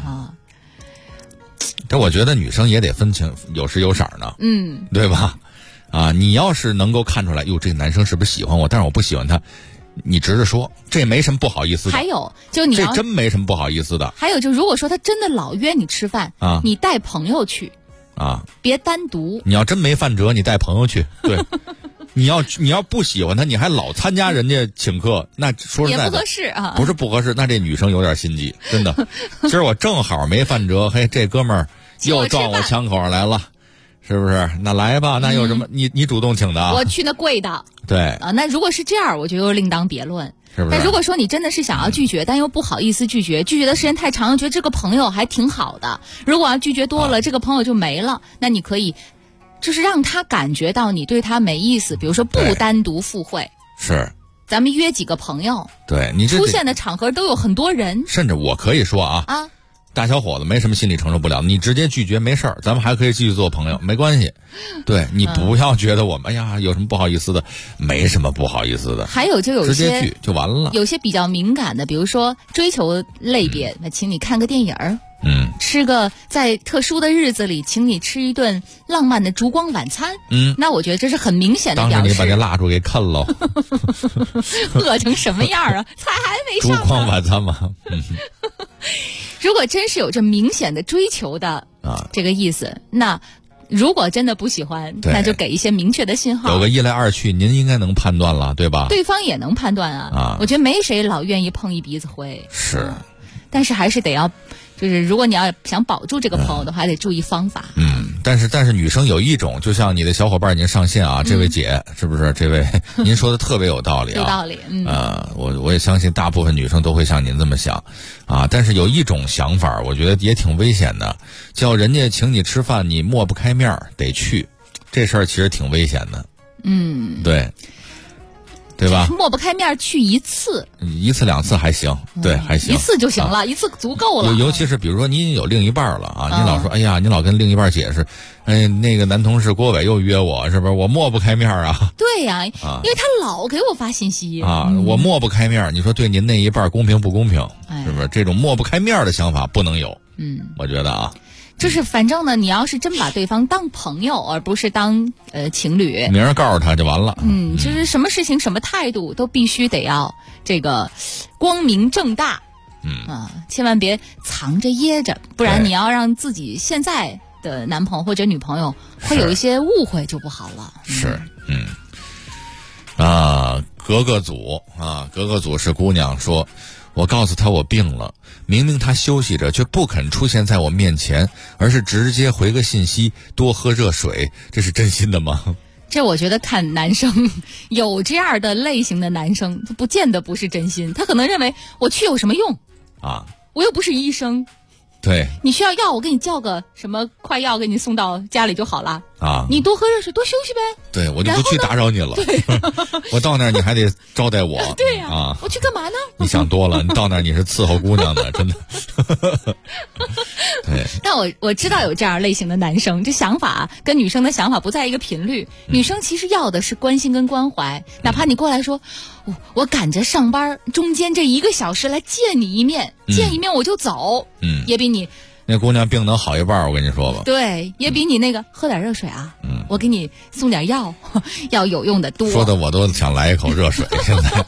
这我觉得女生也得分清有时有色呢，对吧？啊，你要是能够看出来，哟，这个男生是不是喜欢我？但是我不喜欢他，你直着说，这没什么不好意思的。 还有，就你这真没什么不好意思的。 还有，就如果说他真的老约你吃饭啊，你带朋友去啊， 别单独。 你要真没饭辙，你带朋友去。对，你要不喜欢他，你还老参加人家请客，那说实在的也不合适啊。 不是不合适，那这女生有点心机，真的。今儿我正好没饭辙，嘿，这哥们儿又撞我枪口上来了。是不是？那来吧，那有什么？你主动请的啊？ 我去那贵的。 对啊，那如果是这样，我觉得又另当别论， 是不是？ 但如果说你真的是想要拒绝，但又不好意思拒绝，拒绝的时间太长，觉得这个朋友还挺好的。如果要拒绝多了，这个朋友就没了。那你可以，就是让他感觉到你对他没意思，比如说不单独赴会， 是， 咱们约几个朋友， 对你出现的场合都有很多人， 甚至我可以说啊。大小伙子没什么心理承受不了，你直接拒绝没事儿，咱们还可以继续做朋友，没关系。对你不要觉得我们哎呀有什么不好意思的，没什么不好意思的。 还有就有些直接拒就完了。 有些比较敏感的，比如说追求类别，那请你看个电影儿，吃个在特殊的日子里，请你吃一顿浪漫的烛光晚餐，那我觉得这是很明显的表示。 当时你把这蜡烛给啃了， 饿成什么样啊？菜还没上呢。 烛光晚餐嘛， 如果真是有这明显的追求的这个意思，那如果真的不喜欢，那就给一些明确的信号。 有个一来二去，您应该能判断了，对吧？ 对方也能判断啊。我觉得没谁老愿意碰一鼻子灰。 是， 但是还是得要，就是如果你要想保住这个朋友的话，得注意方法。 但但是女生有一种，就像你的小伙伴已经上线啊，这位姐是不是？这位您说的特别有道理啊， 有道理。 我也相信大部分女生都会像您这么想啊。但是有一种想法，我觉得也挺危险的，叫人家请你吃饭，你抹不开面得去，这事儿其实挺危险的。对吧？ 抹不开面去一次两次还行，对，还行， 一次就行了，一次足够了。 尤其是比如说您有另一半了啊，您老说，哎呀，您老跟另一半解释，那个男同事郭伟又约我，是不是？我抹不开面啊。 对呀，因为他老给我发信息啊，我抹不开面，你说对您那一半公平不公平？是不是？这种抹不开面的想法不能有。我觉得啊。 就是反正呢，你要是真把对方当朋友，而不是当情侣， 明儿告诉他就完了。 就是什么事情、什么态度都必须得要这个光明正大。千万别藏着掖着，不然你要让自己现在的男朋友或者女朋友会有一些误会就不好了。 格格组是姑娘说，我告诉她我病了，明明她休息着，却不肯出现在我面前，而是直接回个信息，多喝热水，这是真心的吗？ 这我觉得看男生，有这样的类型的男生，不见得不是真心，他可能认为我去有什么用啊？ 我又不是医生。 对， 你需要药，我给你叫个什么快药给你送到家里就好了啊！ 你多喝热水，多休息呗。 对，我就不去打扰你了。 对， 我到那儿你还得招待我。 对呀，我去干嘛呢？ 你想多了，你到那儿你是伺候姑娘的，真的。对。 但我知道有这样类型的男生，这想法跟女生的想法不在一个频率。女生其实要的是关心跟关怀，哪怕你过来说，我赶着上班，中间这1个小时来见你一面，见一面我就走，也比你那姑娘病能好一半，我跟你说吧。 对，也比你那个喝点热水啊，我给你送点药要有用的多。 说的我都想来一口热水，现在。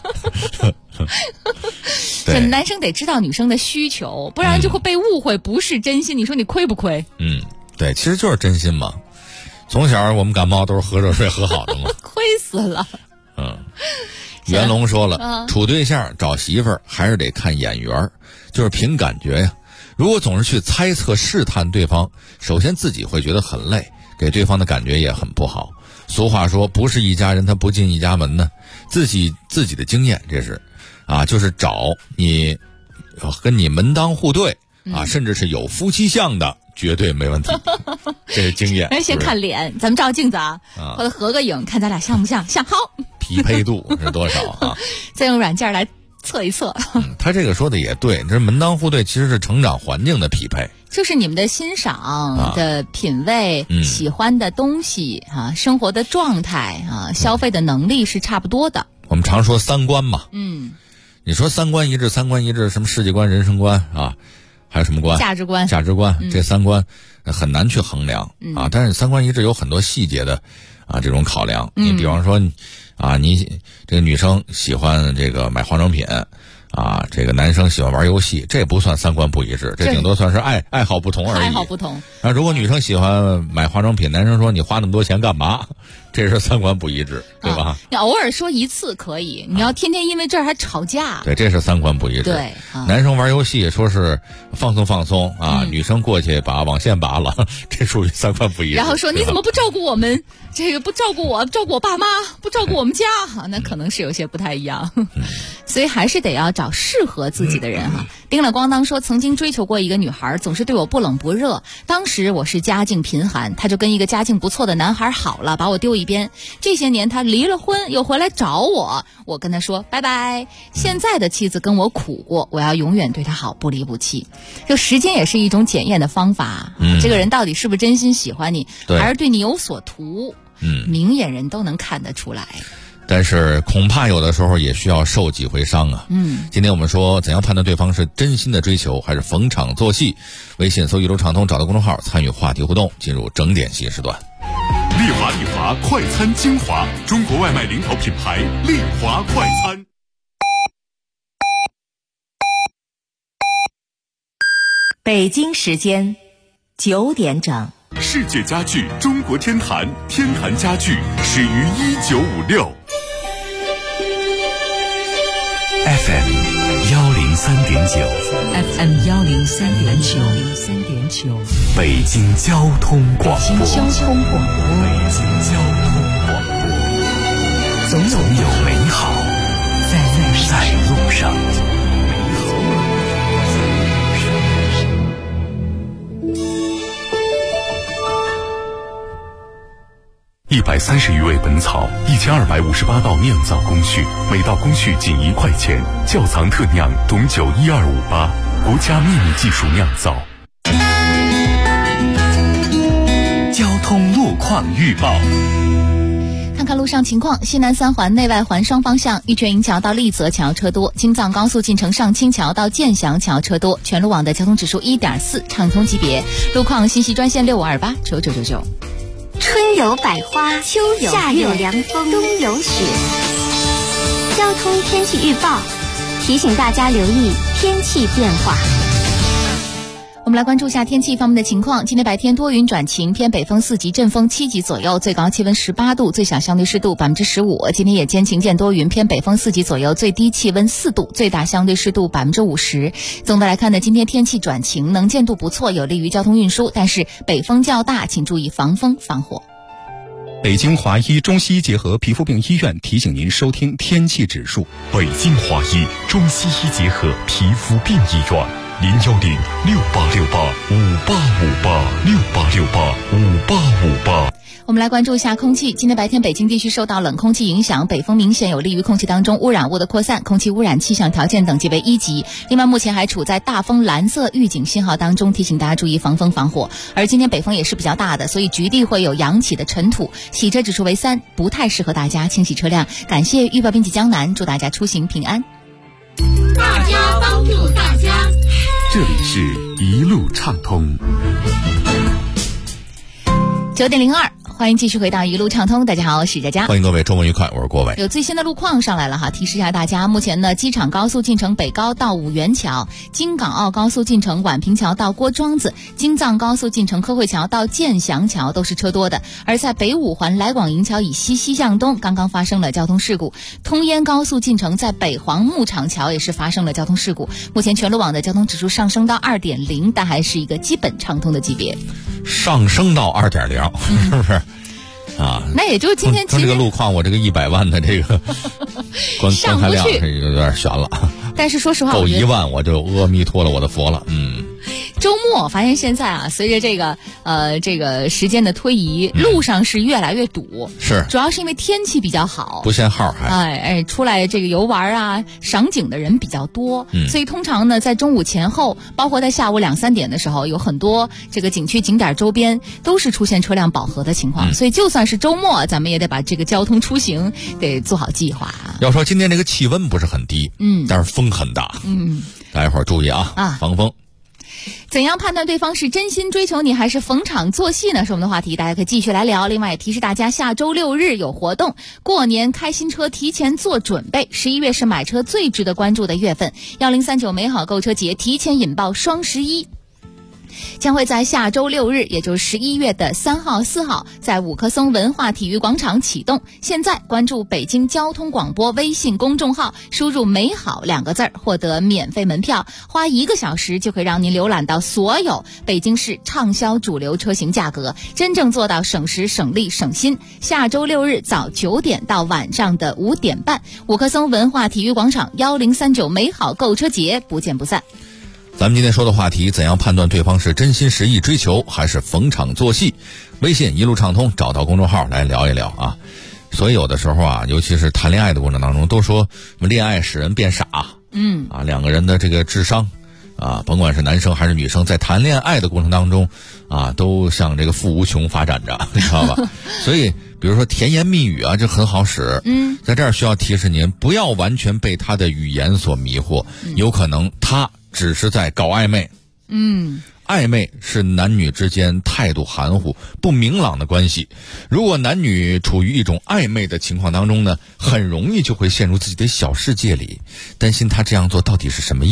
这男生得知道女生的需求，不然就会被误会不是真心。你说你亏不亏？ 对，其实就是真心嘛。从小我们感冒都是喝热水喝好的嘛。 亏死了。 袁龙说了，处对象找媳妇儿还是得看眼缘，就是凭感觉呀。如果总是去猜测试探对方，首先自己会觉得很累，给对方的感觉也很不好。俗话说，不是一家人他不进一家门呢。自己的经验，这是就是找你跟你门当户对甚至是有夫妻相的，绝对没问题。这是经验。 先看脸，咱们照镜子或者合个影，看咱俩像不像？像。好， 匹配度是多少啊？ 再用软件来测一测。 他这个说的也对，这门当户对其实是成长环境的匹配， 就是你们的欣赏的品味、喜欢的东西生活的状态消费的能力是差不多的。 我们常说三观嘛，你说三观一致，什么世界观、人生观还有什么观？价值观，这三观很难去衡量但是三观一致有很多细节的这种考量。你比方说你这个女生喜欢这个买化妆品这个男生喜欢玩游戏，这不算三观不一致，这顶多算是爱好不同而已。 爱好不同。 如果女生喜欢买化妆品，男生说你花那么多钱干嘛？这是三观不一致，对吧？ 你偶尔说一次可以，你要天天因为这儿还吵架。 对，这是三观不一致。 对， 男生玩游戏说是放松女生过去把网线拔了，这属于三观不一致。 然后说你怎么不照顾我们？这个不照顾我，照顾我爸妈，不照顾我们家那可能是有些不太一样。所以还是得要找适合自己的人叮了咣当说，曾经追求过一个女孩，总是对我不冷不热。当时我是家境贫寒，她就跟一个家境不错的男孩好了，把我丢一边。这些年她离了婚，又回来找我，我跟她说拜拜。现在的妻子跟我苦过，我要永远对她好，不离不弃。就时间也是一种检验的方法，这个人到底是不是真心喜欢你，还是对你有所图，明眼人都能看得出来。 但是恐怕有的时候也需要受几回伤啊。今天我们说怎样判断对方是真心的追求还是逢场作戏。微信搜一路畅通，找到公众号参与话题互动，进入整点新时段。 丽华快餐精华，中国外卖领跑品牌丽华快餐。 北京时间9点整。 世界家具中国天坛，天坛家具始于1956。 FM 103.1 FM 103.9， 北京交通广播。 北京交通广播。 总有美好在路上。130余味本草，1258道酿造工序，每道工序仅1块钱，窖藏特酿董酒12588，国家秘密技术酿造。 交通路况预报。 看看路上情况，西南三环内外环双方向，玉泉营桥到丽泽桥车多，京藏高速进城上清桥到建祥桥车多，全路网的交通指数1.4，畅通级别。路况信息专线65289999。 春有百花，秋有夏有凉风，冬有雪。交通天气预报提醒大家留意天气变化。 我们来关注一下天气方面的情况。今天白天多云转晴，偏北风4级，阵风7级左右，最高气温18度，最小相对湿度15%。今天夜间晴间多云，偏北风4级左右，最低气温4度，最大相对湿度50%。总的来看呢，今天天气转晴，能见度不错，有利于交通运输，但是北风较大，请注意防风防火。 北京华医中西医结合皮肤病医院提醒您收听天气指数。 北京华医中西医结合皮肤病医院，0106868585858，68685858。 我们来关注一下空气。今天白天北京地区受到冷空气影响，北风明显，有利于空气当中污染物的扩散，空气污染气象条件等级为1级。另外目前还处在大风蓝色预警信号当中，提醒大家注意防风防火。而今天北风也是比较大的，所以局地会有扬起的尘土，洗车指数为3，不太适合大家清洗车辆。感谢预报编辑江南，祝大家出行平安。 大家帮助大家， 这里是一路畅通。 9:02，欢迎继续回到一路畅通。大家好，我是佳佳， 欢迎各位，周末愉快，我是郭伟。 有最新的路况上来了哈，提示一下大家，目前呢，机场高速进城北高到五元桥，京港澳高速进城宛平桥到郭庄子，京藏高速进城科汇桥到建祥桥都是车多的。而在北五环来广营桥以西西向东，刚刚发生了交通事故。通燕高速进城在北黄牧场桥也是发生了交通事故。目前全路网的交通指数上升到2.0，但还是一个基本畅通的级别。 上升到2.0，是不是？啊， 那也就今天这个路况，我这个100万的这个观看量是有点悬了。 但是说实话， 够1万我就阿弥陀了我的佛了。 周末我发现现在啊，随着这个时间的推移，路上是越来越堵。 是， 主要是因为天气比较好， 不限号还。 出来这个游玩啊、赏景的人比较多，所以通常呢，在中午前后，包括在下午2、3点的时候，有很多这个景区景点周边都是出现车辆饱和的情况。所以就算是周末，咱们也得把这个交通出行得做好计划。 要说今天这个气温不是很低，但是风很大，大家伙儿注意啊，防风。 怎样判断对方是真心追求你还是逢场作戏呢？是我们的话题，大家可以继续来聊。另外也提示大家，下周6日有活动，过年开新车提前做准备。11月是买车最值得关注的月份，1039美好购车节提前引爆双11。将会在下周6日，也就是11月的3号、4号，在五棵松文化体育广场启动。现在关注北京交通广播微信公众号，输入“美好”2个字，获得免费门票，花1个小时就可以让您浏览到所有北京市畅销主流车型价格，真正做到省时、省力、省心。下周6日早9点到晚上的5点半，五棵松文化体育广场1039美好购车节，不见不散。 咱们今天说的话题，怎样判断对方是真心实意追求还是逢场作戏？微信一路畅通，找到公众号来聊一聊啊。所以有的时候啊，尤其是谈恋爱的过程当中，都说恋爱使人变傻。两个人的这个智商啊，甭管是男生还是女生，在谈恋爱的过程当中啊，都向这个负无穷发展着，你知道吧？所以比如说甜言蜜语啊，这很好使。在这儿需要提示您，不要完全被他的语言所迷惑，有可能他只是在搞暧昧。暧昧是男女之间态度含糊、不明朗的关系。如果男女处于一种暧昧的情况当中呢，很容易就会陷入自己的小世界里，担心他这样做到底是什么意思。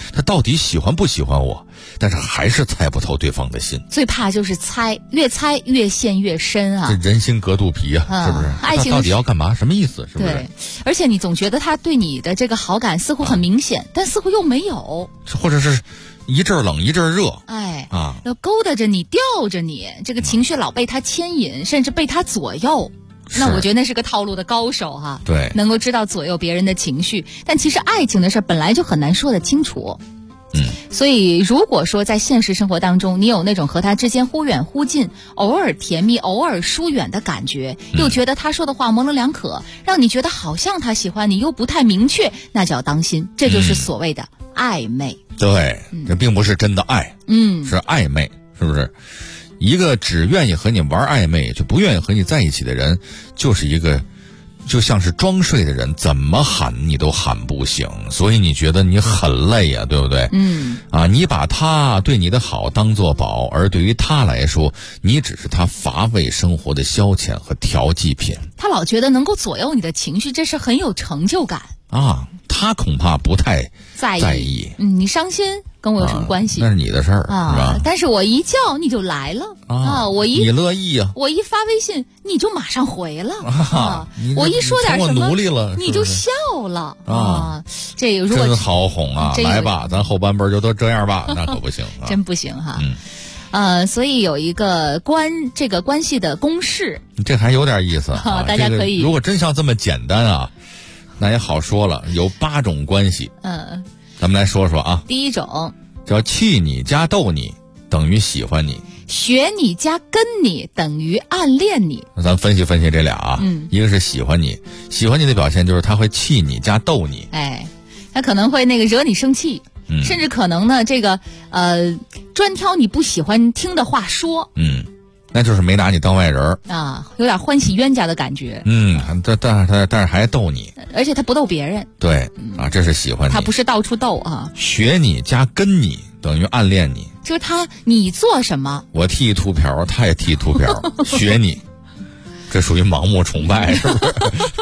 他到底喜欢不喜欢我，但是还是猜不透对方的心。 最怕就是猜，越猜越陷越深啊！ 这人心隔肚皮啊，是不是？ 爱情到底要干嘛？什么意思？是不是？ 对，而且你总觉得他对你的这个好感似乎很明显，但似乎又没有， 或者是一阵冷一阵热， 要勾搭着你，吊着你，这个情绪老被他牵引，甚至被他左右。那我觉得那是个套路的高手哈， 对， 能够知道左右别人的情绪。但其实爱情的事本来就很难说得清楚。所以如果说在现实生活当中，你有那种和他之间忽远忽近，偶尔甜蜜偶尔疏远的感觉，又觉得他说的话模棱两可，让你觉得好像他喜欢你又不太明确，那就要当心，这就是所谓的暧昧。 对，这并不是真的爱，是暧昧，是不是？一个只愿意和你玩暧昧就不愿意和你在一起的人，就是一个就像是装睡的人，怎么喊你都喊不醒，所以你觉得你很累啊，对不对？你把他对你的好当作宝，而对于他来说，你只是他乏味生活的消遣和调剂品。 他老觉得能够左右你的情绪，这是很有成就感啊。他恐怕不太在意。 你伤心跟我有什么关系？ 那是你的事儿啊，是吧？ 但是我一叫你就来了你乐意啊！ 我一发微信你就马上回了我一说点什么努力了， 你就笑了这如果真好哄啊！来吧，咱后半辈就都这样吧，那可不行， 真不行哈。所以有一个这个关系的公式， 这还有点意思大家可以、 如果真像这么简单啊，那也好说了，有8种关系。咱们来说说啊。 第一种叫气你加逗你等于喜欢你， 学你加跟你等于暗恋你。 那咱分析分析这俩啊。一个是喜欢你，喜欢你的表现就是他会气你加逗你， 他可能会惹你生气，甚至可能呢这个专挑你不喜欢听的话说。 那就是没拿你当外人有点欢喜冤家的感觉。 但是还逗你， 而且他不逗别人。 对这是喜欢你。 他不是到处逗啊。 学你加跟你等于暗恋你， 就是你做什么， 我剃秃瓢，他也剃秃瓢，学你，这属于盲目崇拜，是不是？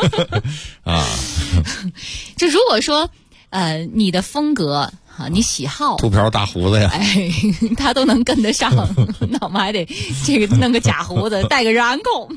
就如果说你的风格。你喜好秃瓢大胡子呀， 他都能跟得上，那我们还得这个弄个假胡子，带个染口，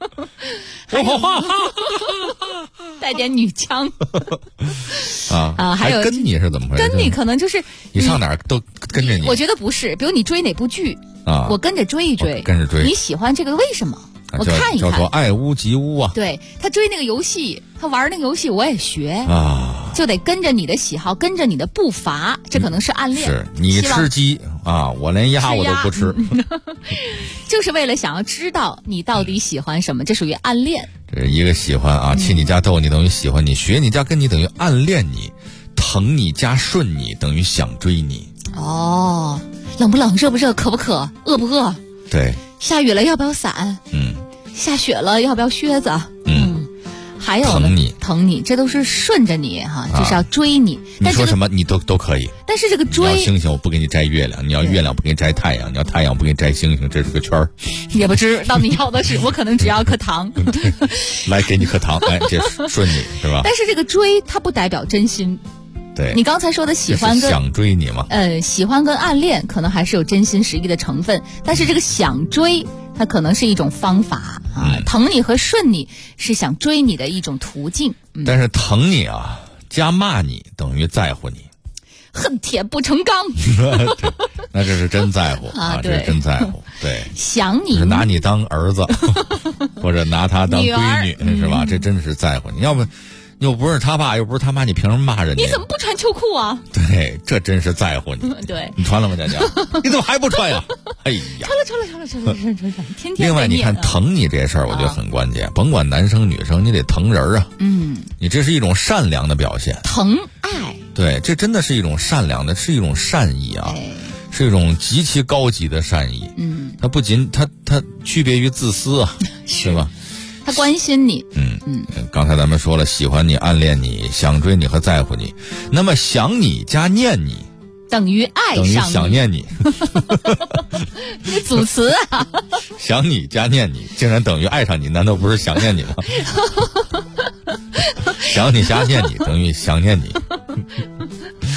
带点女腔还有跟你是怎么回事？ 跟你可能就是你上哪儿都跟着你。 我觉得不是，比如你追哪部剧我跟着追一追， 跟着追。 你喜欢这个为什么？我看一看， 叫做爱屋及乌啊。 对，他追那个游戏，他玩那个游戏，我也学就得跟着你的喜好，跟着你的步伐，这可能是暗恋。 是你吃鸡我连鸭我都不吃， 就是为了想要知道你到底喜欢什么，这属于暗恋。 这是一个喜欢气你加逗你等于喜欢你，学你加跟你等于暗恋你，疼你加顺你等于想追你。 冷不冷，热不热，渴不渴，饿不饿？ 对。 下雨了要不要伞？下雪了要不要靴子？还有疼你，这都是顺着你就是要追你。 你说什么你都可以。 但是这个追， 你要星星我不给你摘月亮，你要月亮不给你摘太阳，你要太阳不给你摘星星，这是个圈儿。 也不知道你要的是，我可能只要颗糖。 来给你颗糖，这顺你是吧？ 但是这个追它不代表真心。 对， 你刚才说的喜欢跟想追你吗？ 喜欢跟暗恋可能还是有真心实意的成分，但是这个想追它可能是一种方法疼你和顺你是想追你的一种途径。 但是疼你加骂你等于在乎你， 恨铁不成钢。 那这是真在乎这是真在乎。对， 想你是拿你当儿子，或者拿他当闺女是吧？这真是在乎你，要不又不是他爸又不是他妈，你凭什么骂人家？ 你怎么不穿秋裤啊？ 对，这真是在乎你。 对， 你穿了吗，佳佳？你怎么还不穿呀？哎呀， 穿了，天天。 另外，你看疼你这事儿，我觉得很关键。甭管男生女生，你得疼人啊。你这是一种善良的表现。 疼爱。 对，这真的是一种善良的，是一种善意是一种极其高级的善意。它不仅它区别于自私是吧？ 他关心你。 刚才咱们说了，喜欢你、暗恋你、想追你和在乎你，那么想你加念你等于爱上你， 等于想念你。 这组词想你加念你竟然等于爱上你，难道不是想念你吗？想你加念你等于想念你。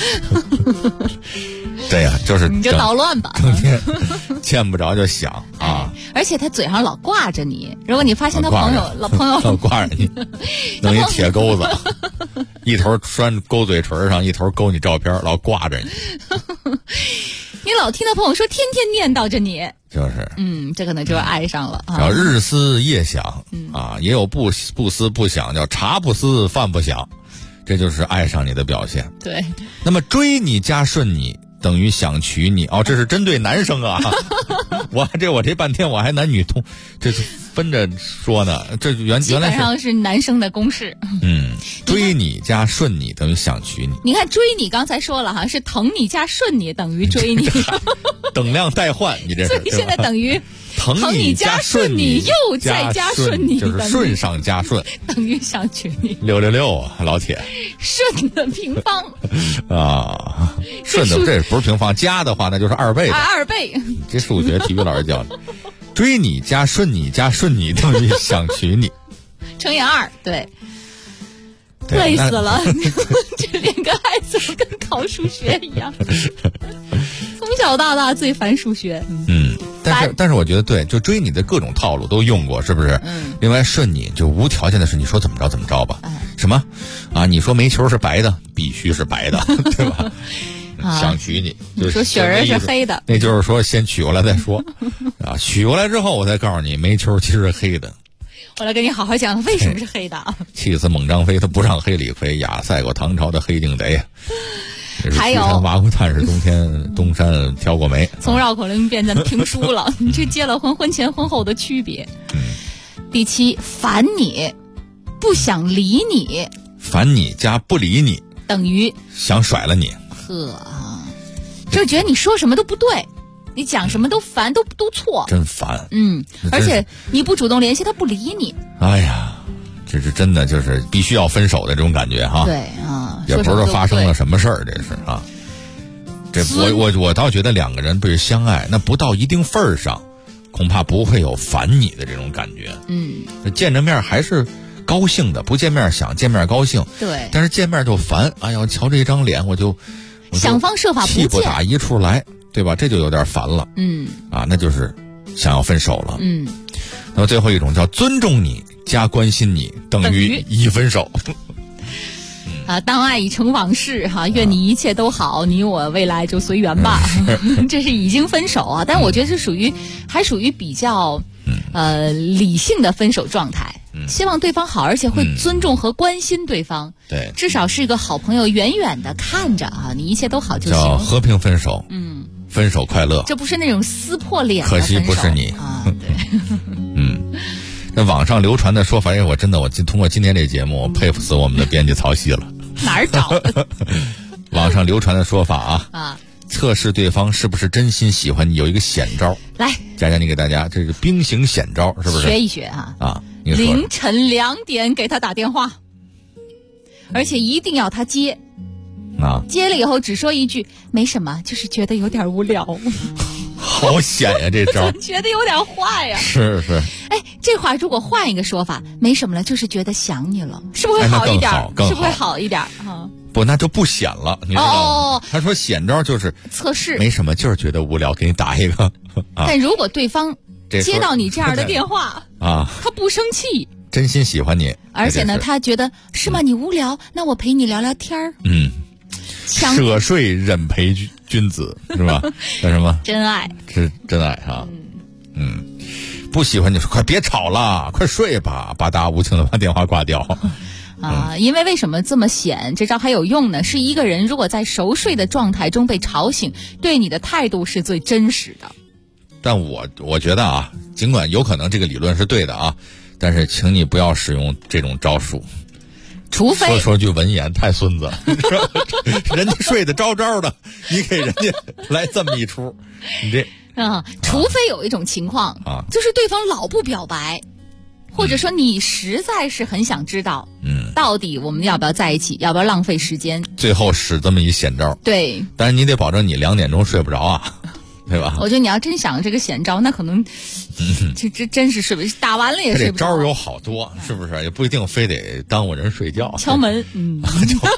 对呀，就是你就捣乱吧， 整天见不着就想啊。 而且他嘴上老挂着你，如果你发现他朋友老挂着你，弄一铁钩子，一头拴勾嘴唇上，一头勾你照片，老挂着你。 你老听他朋友说，天天念叨着你， 就是这可能就是爱上了。 叫日思夜想啊，也有不思不想，叫茶不思饭不想，这就是爱上你的表现。 对， 那么追你加顺你等于想娶你哦，这是针对男生啊。我这半天我还男女通，这是分着说呢。这原来基本上是男生的公式。 追你加顺你等于想娶你。 你看追你刚才说了哈，是疼你加顺你等于追你， 等量代换，你这是。 所以现在等于疼你加顺你又再加顺你， 就是顺上加顺， 等于想娶你。 666啊，老铁。 顺的平方啊，顺的这不是平方，加的话那就是2倍。 2倍。 这数学体育老师教的。追你加顺你加顺你等于想娶你， 乘以2，对。累死了，这2个孩子跟考数学一样，从小到大最烦数学。 但是我觉得对，就追你的各种套路都用过，是不是？另外顺你就无条件的是你说怎么着怎么着吧。什么啊？你说煤球是白的，必须是白的，对吧？想娶你， 你说雪人是黑的， 那就是说先娶过来再说啊。娶过来之后，我再告诉你煤球其实是黑的。 我来跟你好好讲为什么是黑的啊！ 气死猛张飞，他不让黑李逵，亚赛过唐朝的黑定贼。 还有挖过炭是冬天东山挑过煤， 从绕口令变成评书了。你这结了婚，婚前婚后的区别。第7，烦你，不想理你。 烦你加不理你等于想甩了你。 就觉得你说什么都不对。你讲什么都烦，都错， 真烦。 而且你不主动联系，他不理你。 哎呀，这是真的，就是必须要分手的这种感觉哈。 对啊， 也不知道发生了什么事儿，这是啊。这我倒觉得2个人对于相爱，那不到一定份儿上，恐怕不会有烦你的这种感觉。见着面还是高兴的，不见面想见面高兴。 对， 但是见面就烦。哎呀，瞧这张脸，我就想方设法不见， 气不打一处来。对吧？这就有点烦了。那就是想要分手了。那么最后一种叫尊重你加关心你等于已分手。 当爱已成往事哈，愿你一切都好，你我未来就随缘吧。这是已经分手啊，但我觉得是还属于比较理性的分手状态。希望对方好，而且会尊重和关心对方。 对， 至少是一个好朋友，远远的看着啊，你一切都好就行。 叫和平分手。分手快乐， 这不是那种撕破脸的可惜不是你啊！对， 那网上流传的说法，我通过今天这节目，我佩服死我们的编辑曹曦了。 哪儿找的？ 网上流传的说法测试对方是不是真心喜欢你，有一个险招。 来， 佳佳，你给大家这是兵行险招，是不是？ 学一学凌晨2点给他打电话，而且一定要他接。接了以后只说一句没什么，就是觉得有点无聊。 好险呀，这招觉得有点坏呀。 是。 这话如果换一个说法，没什么了，就是觉得想你了，是不是会好一点？是不是会好一点不，那就不险了，你知道吗？他说险招就是测试， 没什么，就是觉得无聊，给你打一个。 但如果对方接到你这样的电话他不生气， 真心喜欢你， 而且呢，他觉得是吗？你无聊，那我陪你聊聊天儿。 舍睡忍陪君子是吧？叫什么？ 真爱是真爱哈。不喜欢你说快别吵了，快睡吧，吧嗒无情的把电话挂掉。 因为为什么这么险？这招还有用呢？是一个人如果在熟睡的状态中被吵醒，对你的态度是最真实的。 但我觉得尽管有可能这个理论是对的但是请你不要使用这种招数。 除非说句文言，太孙子，人家睡得着着的，你给人家来这么一出，你这除非有一种情况就是对方老不表白，或者说你实在是很想知道，到底我们要不要在一起，要不要浪费时间， 最后使这么一险招。 对， 但是你得保证你2点钟睡不着对吧？ 我觉得你要真想这个险招，那可能这真是睡不打完了也睡不着。 这招有好多，是不是？也不一定非得耽误人睡觉。 敲门，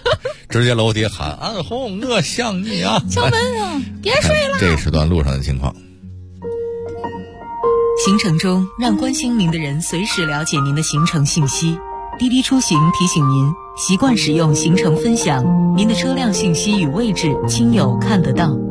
直接楼底喊安红，我想你啊！ 敲门啊，别睡了。 这时段路上的情况。 行程中，让关心您的人随时了解您的行程信息。滴滴出行提醒您，习惯使用行程分享，您的车辆信息与位置亲友看得到。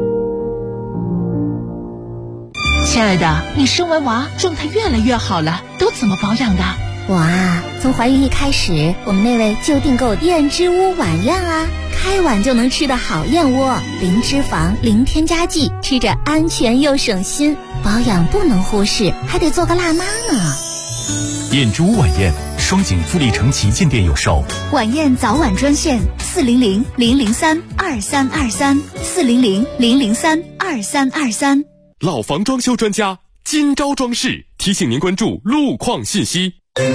亲爱的，你生完娃状态越来越好了，都怎么保养的？ 我啊，从怀孕一开始，我们那位就订购燕之屋晚宴啊，开碗就能吃的好燕窝，零脂肪，零添加剂，吃着安全又省心。保养不能忽视，还得做个辣妈呢。 燕之屋晚宴，双井富力城旗舰店有售。 晚宴早晚专线400-003-2323，400-003-2323。 老房装修专家今朝装饰提醒您关注路况信息。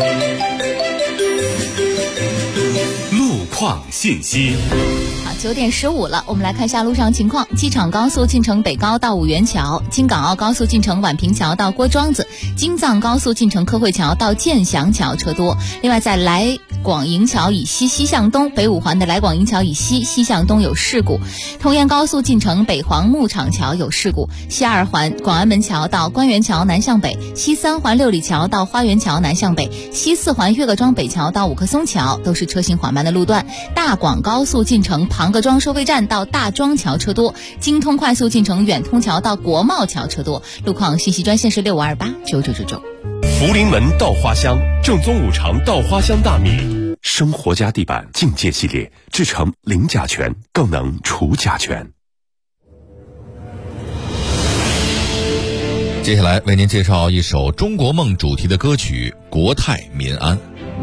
路况信息。 9点15了，我们来看一下路上情况。机场高速进城北高到五元桥，京港澳高速进城宛平桥到郭庄子，京藏高速进城科惠桥到建祥桥车多。另外在来广营桥以西西向东，北五环的来广营桥以西西向东有事故。同沿高速进城北黄牧场桥有事故。西二环广安门桥到官园桥南向北，西三环六里桥到花园桥南向北，西四环岳各庄北桥到五棵松桥都是车行缓慢的路段。大广高速进城庞各庄收费站到大庄桥车多，京通快速进城远通桥到国贸桥车多。路况信息专线是65289999。 福临门稻花香，正宗五常稻花香大米，生活家地板境界系列，制成零甲醛，更能除甲醛。 接下来为您介绍一首中国梦主题的歌曲《国泰民安》。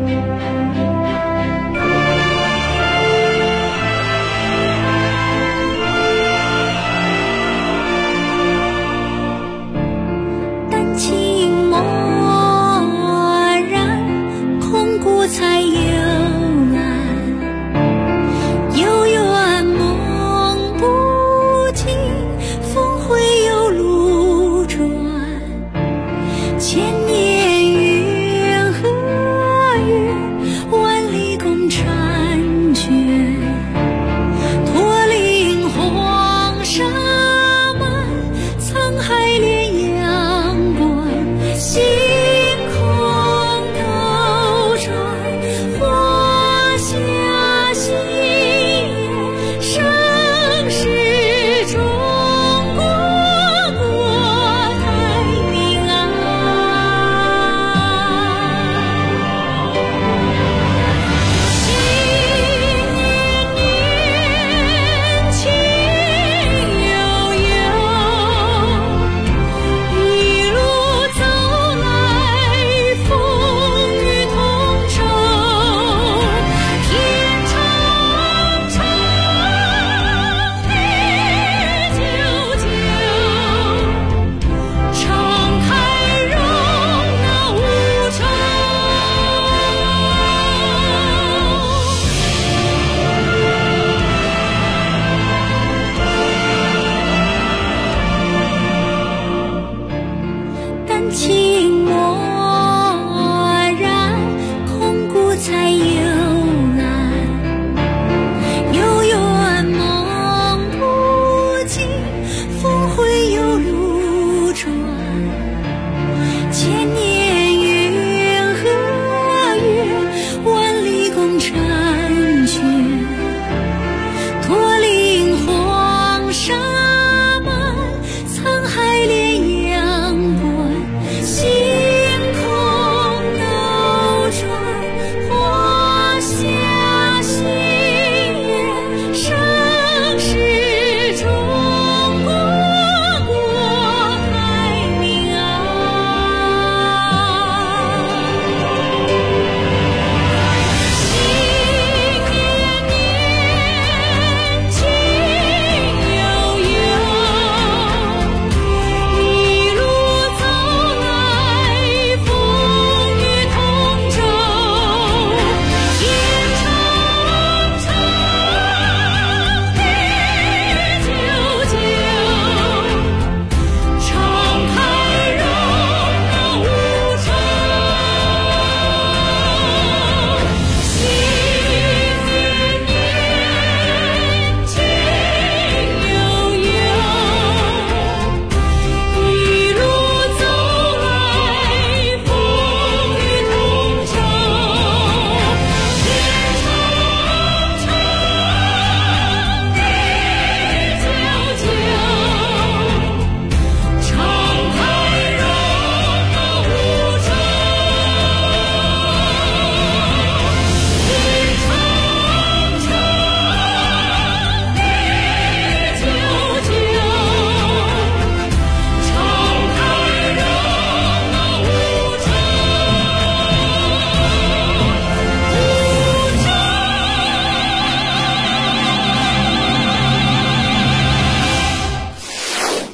才悠然，悠远梦不尽，峰回有路转。千年云和月，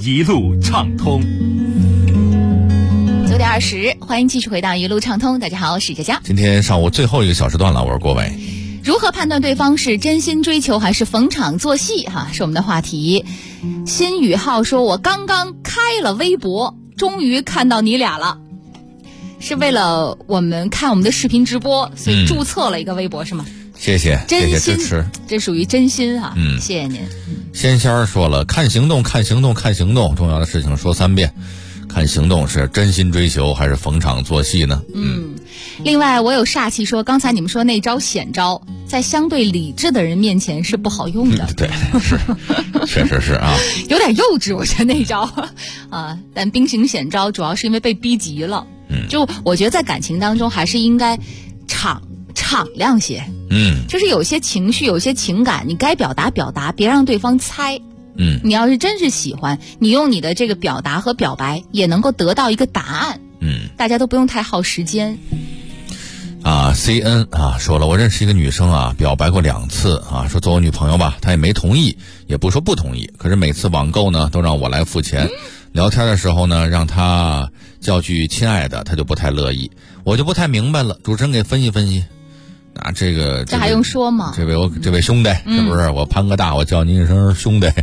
一路畅通。 9点20，欢迎继续回到一路畅通。大家好，我是佳佳。 今天上午最后一个小时段了，我是郭伟。 如何判断对方是真心追求还是逢场作戏是我们的话题。新宇浩说，我刚刚开了微博，终于看到你俩了，是为了我们看我们的视频直播，所以注册了一个微博是吗？ 谢谢， 真心， 谢谢支持， 这属于真心谢谢您。 仙仙儿说了，看行动，看行动，看行动，重要的事情说3遍。看行动是真心追求还是逢场作戏呢？ 另外我有煞气说，刚才你们说那招险招在相对理智的人面前是不好用的。 对，是，确实是啊， 有点幼稚，我觉得那招但兵行险招主要是因为被逼急了。就我觉得在感情当中还是应该敞亮些。就是有些情绪有些情感你该表达，别让对方猜。你要是真是喜欢，你用你的这个表达和表白也能够得到一个答案。大家都不用太耗时间。 CN 说了，我认识一个女生表白过2次说做我女朋友吧，她也没同意，也不说不同意，可是每次网购呢都让我来付钱。聊天的时候呢，让她叫句亲爱的，她就不太乐意，我就不太明白了，主持人给分析分析。这还用说吗？ 这位兄弟，是不是我潘哥大，我叫您一声兄弟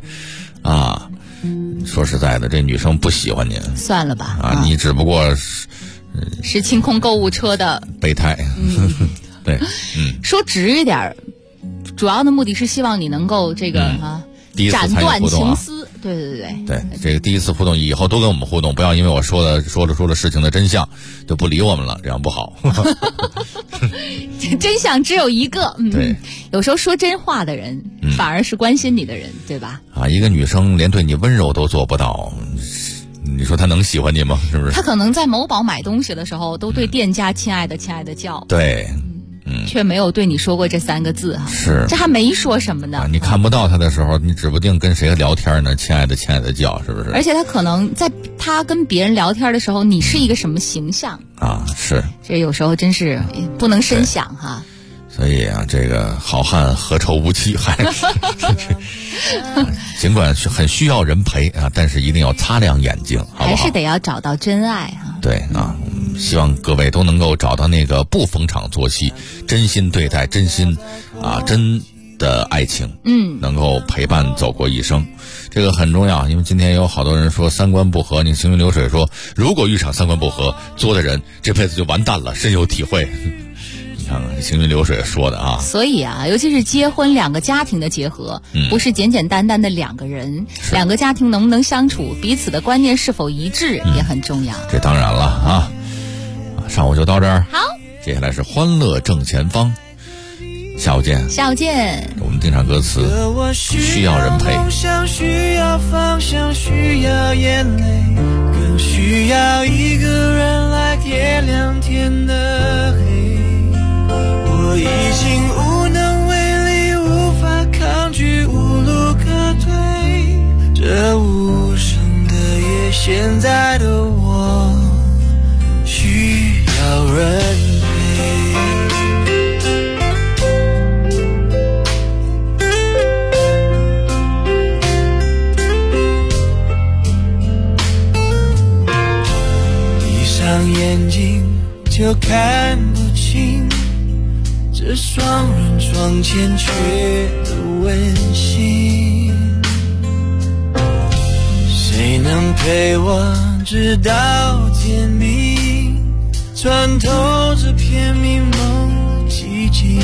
说实在的，这女生不喜欢您， 算了吧你只不过是清空购物车的备胎。对， 说直一点，主要的目的是希望你能够这个斩断情丝。对， 这个第一次互动以后都跟我们互动，不要因为我说了事情的真相就不理我们了，这样不好。 真相只有一个。 对， 有时候说真话的人反而是关心你的人，对吧？ 一个女生连对你温柔都做不到，你说她能喜欢你吗？是不是？ 她可能在某宝买东西的时候都对店家亲爱的亲爱的叫。 对。 却没有对你说过这3个字是， 这还没说什么呢。 你看不到他的时候，你指不定跟谁聊天呢，亲爱的亲爱的叫，是不是？ 而且他可能在他跟别人聊天的时候，你是一个什么形象是。 这有时候真是不能深想所以这个好汉何愁无妻，还尽管很需要人陪但是一定要擦亮眼睛，好不好？ 还是得要找到真爱对希望各位都能够找到那个不逢场作戏，真心对待，真心真的爱情，能够陪伴走过一生，这个很重要。因为今天有好多人说3观不合，你行云流水说，如果遇上3观不合作的人，这辈子就完蛋了，深有体会。你看看行云流水说的所以尤其是结婚2个家庭的结合，不是简简单单的2个人，2个家庭能不能相处，彼此的观念是否一致也很重要。 这当然了上午就到这儿， 好， 接下来是欢乐正前方，下午见。 下午见。 我们定场歌词，需要人陪， 需要方向，需要眼泪，更需要一个人来点亮天的黑。我已经无能为力，无法抗拒，无路可退。这无声的夜，现在的我需要人陪。闭上眼睛就看不清这双人床欠缺的温馨。谁能陪我直到天明，穿透这片迷蒙的寂静。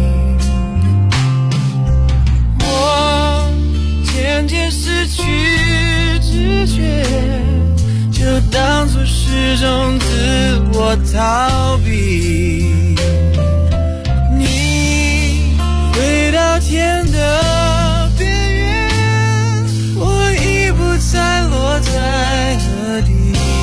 我渐渐失去知觉，就当作是种自我逃避。你回到天的边缘，我已不再落在何地。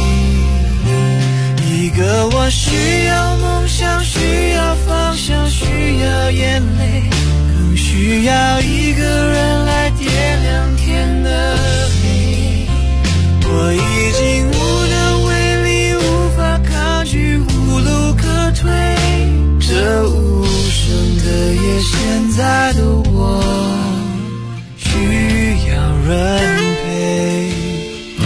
一个我需要梦想，需要方向，需要眼泪，更需要一个人来点亮天的黑。我已经无能为力，无法抗拒，无路可退。这无声的夜，现在的我需要人陪。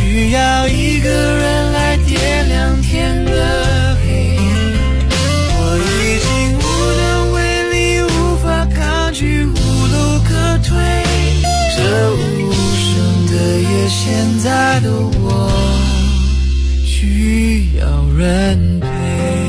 需要一个人来点亮天的黑。我已经无能为力，无法抗拒，无路可退。这无声的夜，现在的我需要人陪。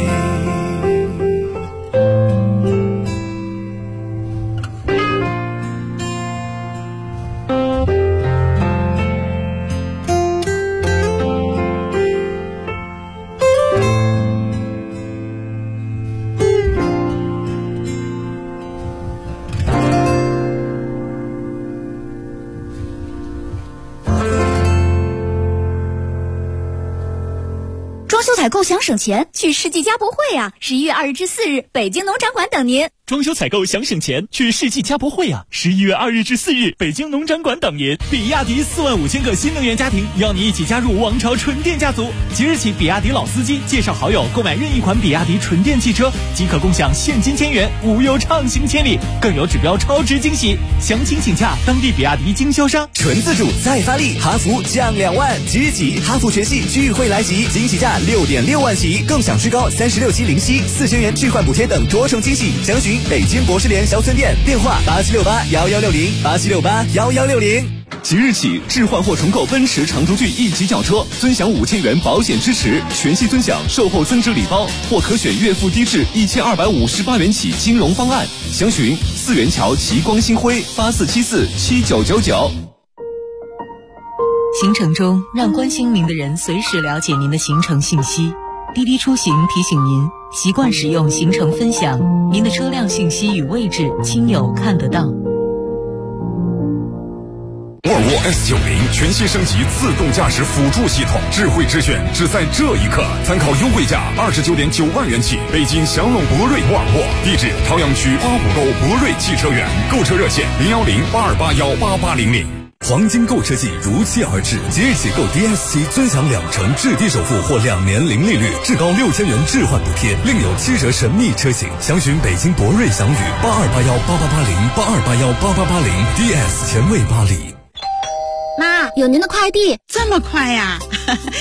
装修采购想省钱，去世纪家博会啊！11月2日至4日，北京农展馆等您。 装修采购想省钱，去世纪家博会啊！11月2日至4日，北京农展馆等您。比亚迪45000个新能源家庭，邀你一起加入王朝纯电家族。即日起，比亚迪老司机介绍好友购买任意款比亚迪纯电汽车，即可共享现金1000元，无忧畅行千里，更有指标超值惊喜。详情请洽当地比亚迪经销商。 纯自主再发力，哈弗降2万，即日起哈弗全系聚会来袭，惊喜价6.6万起，更享最高36期零息，4000元置换补贴等多重惊喜。详询北京博士联销村店，电话87681160，87681160。 即日起，置换或重购奔驰长途骏1级轿车，尊享5000元保险支持，全系尊享售后增值礼包，或可选月付低至1258元起金融方案。详询4元桥齐光新辉84747999。 行程中，让关心您的人随时了解您的行程信息。滴滴出行提醒您，习惯使用行程分享，您的车辆信息与位置亲友看得到。 沃尔沃 S90 全新升级自动驾驶辅助系统，智慧之选只在这一刻。参考优惠价29.9万元起，北京祥龙博瑞沃尔沃，地址朝阳区花浦沟博瑞汽车园，购车热线01082818800。 黄金购车季如期而至，即日起购 DS7 尊享2成至低首付或2年零利率，至高6000元置换补贴，另有7折神秘车型。详询北京博瑞祥宇82818880，82818880 DS 前卫巴黎。 妈，有您的快递。 这么快呀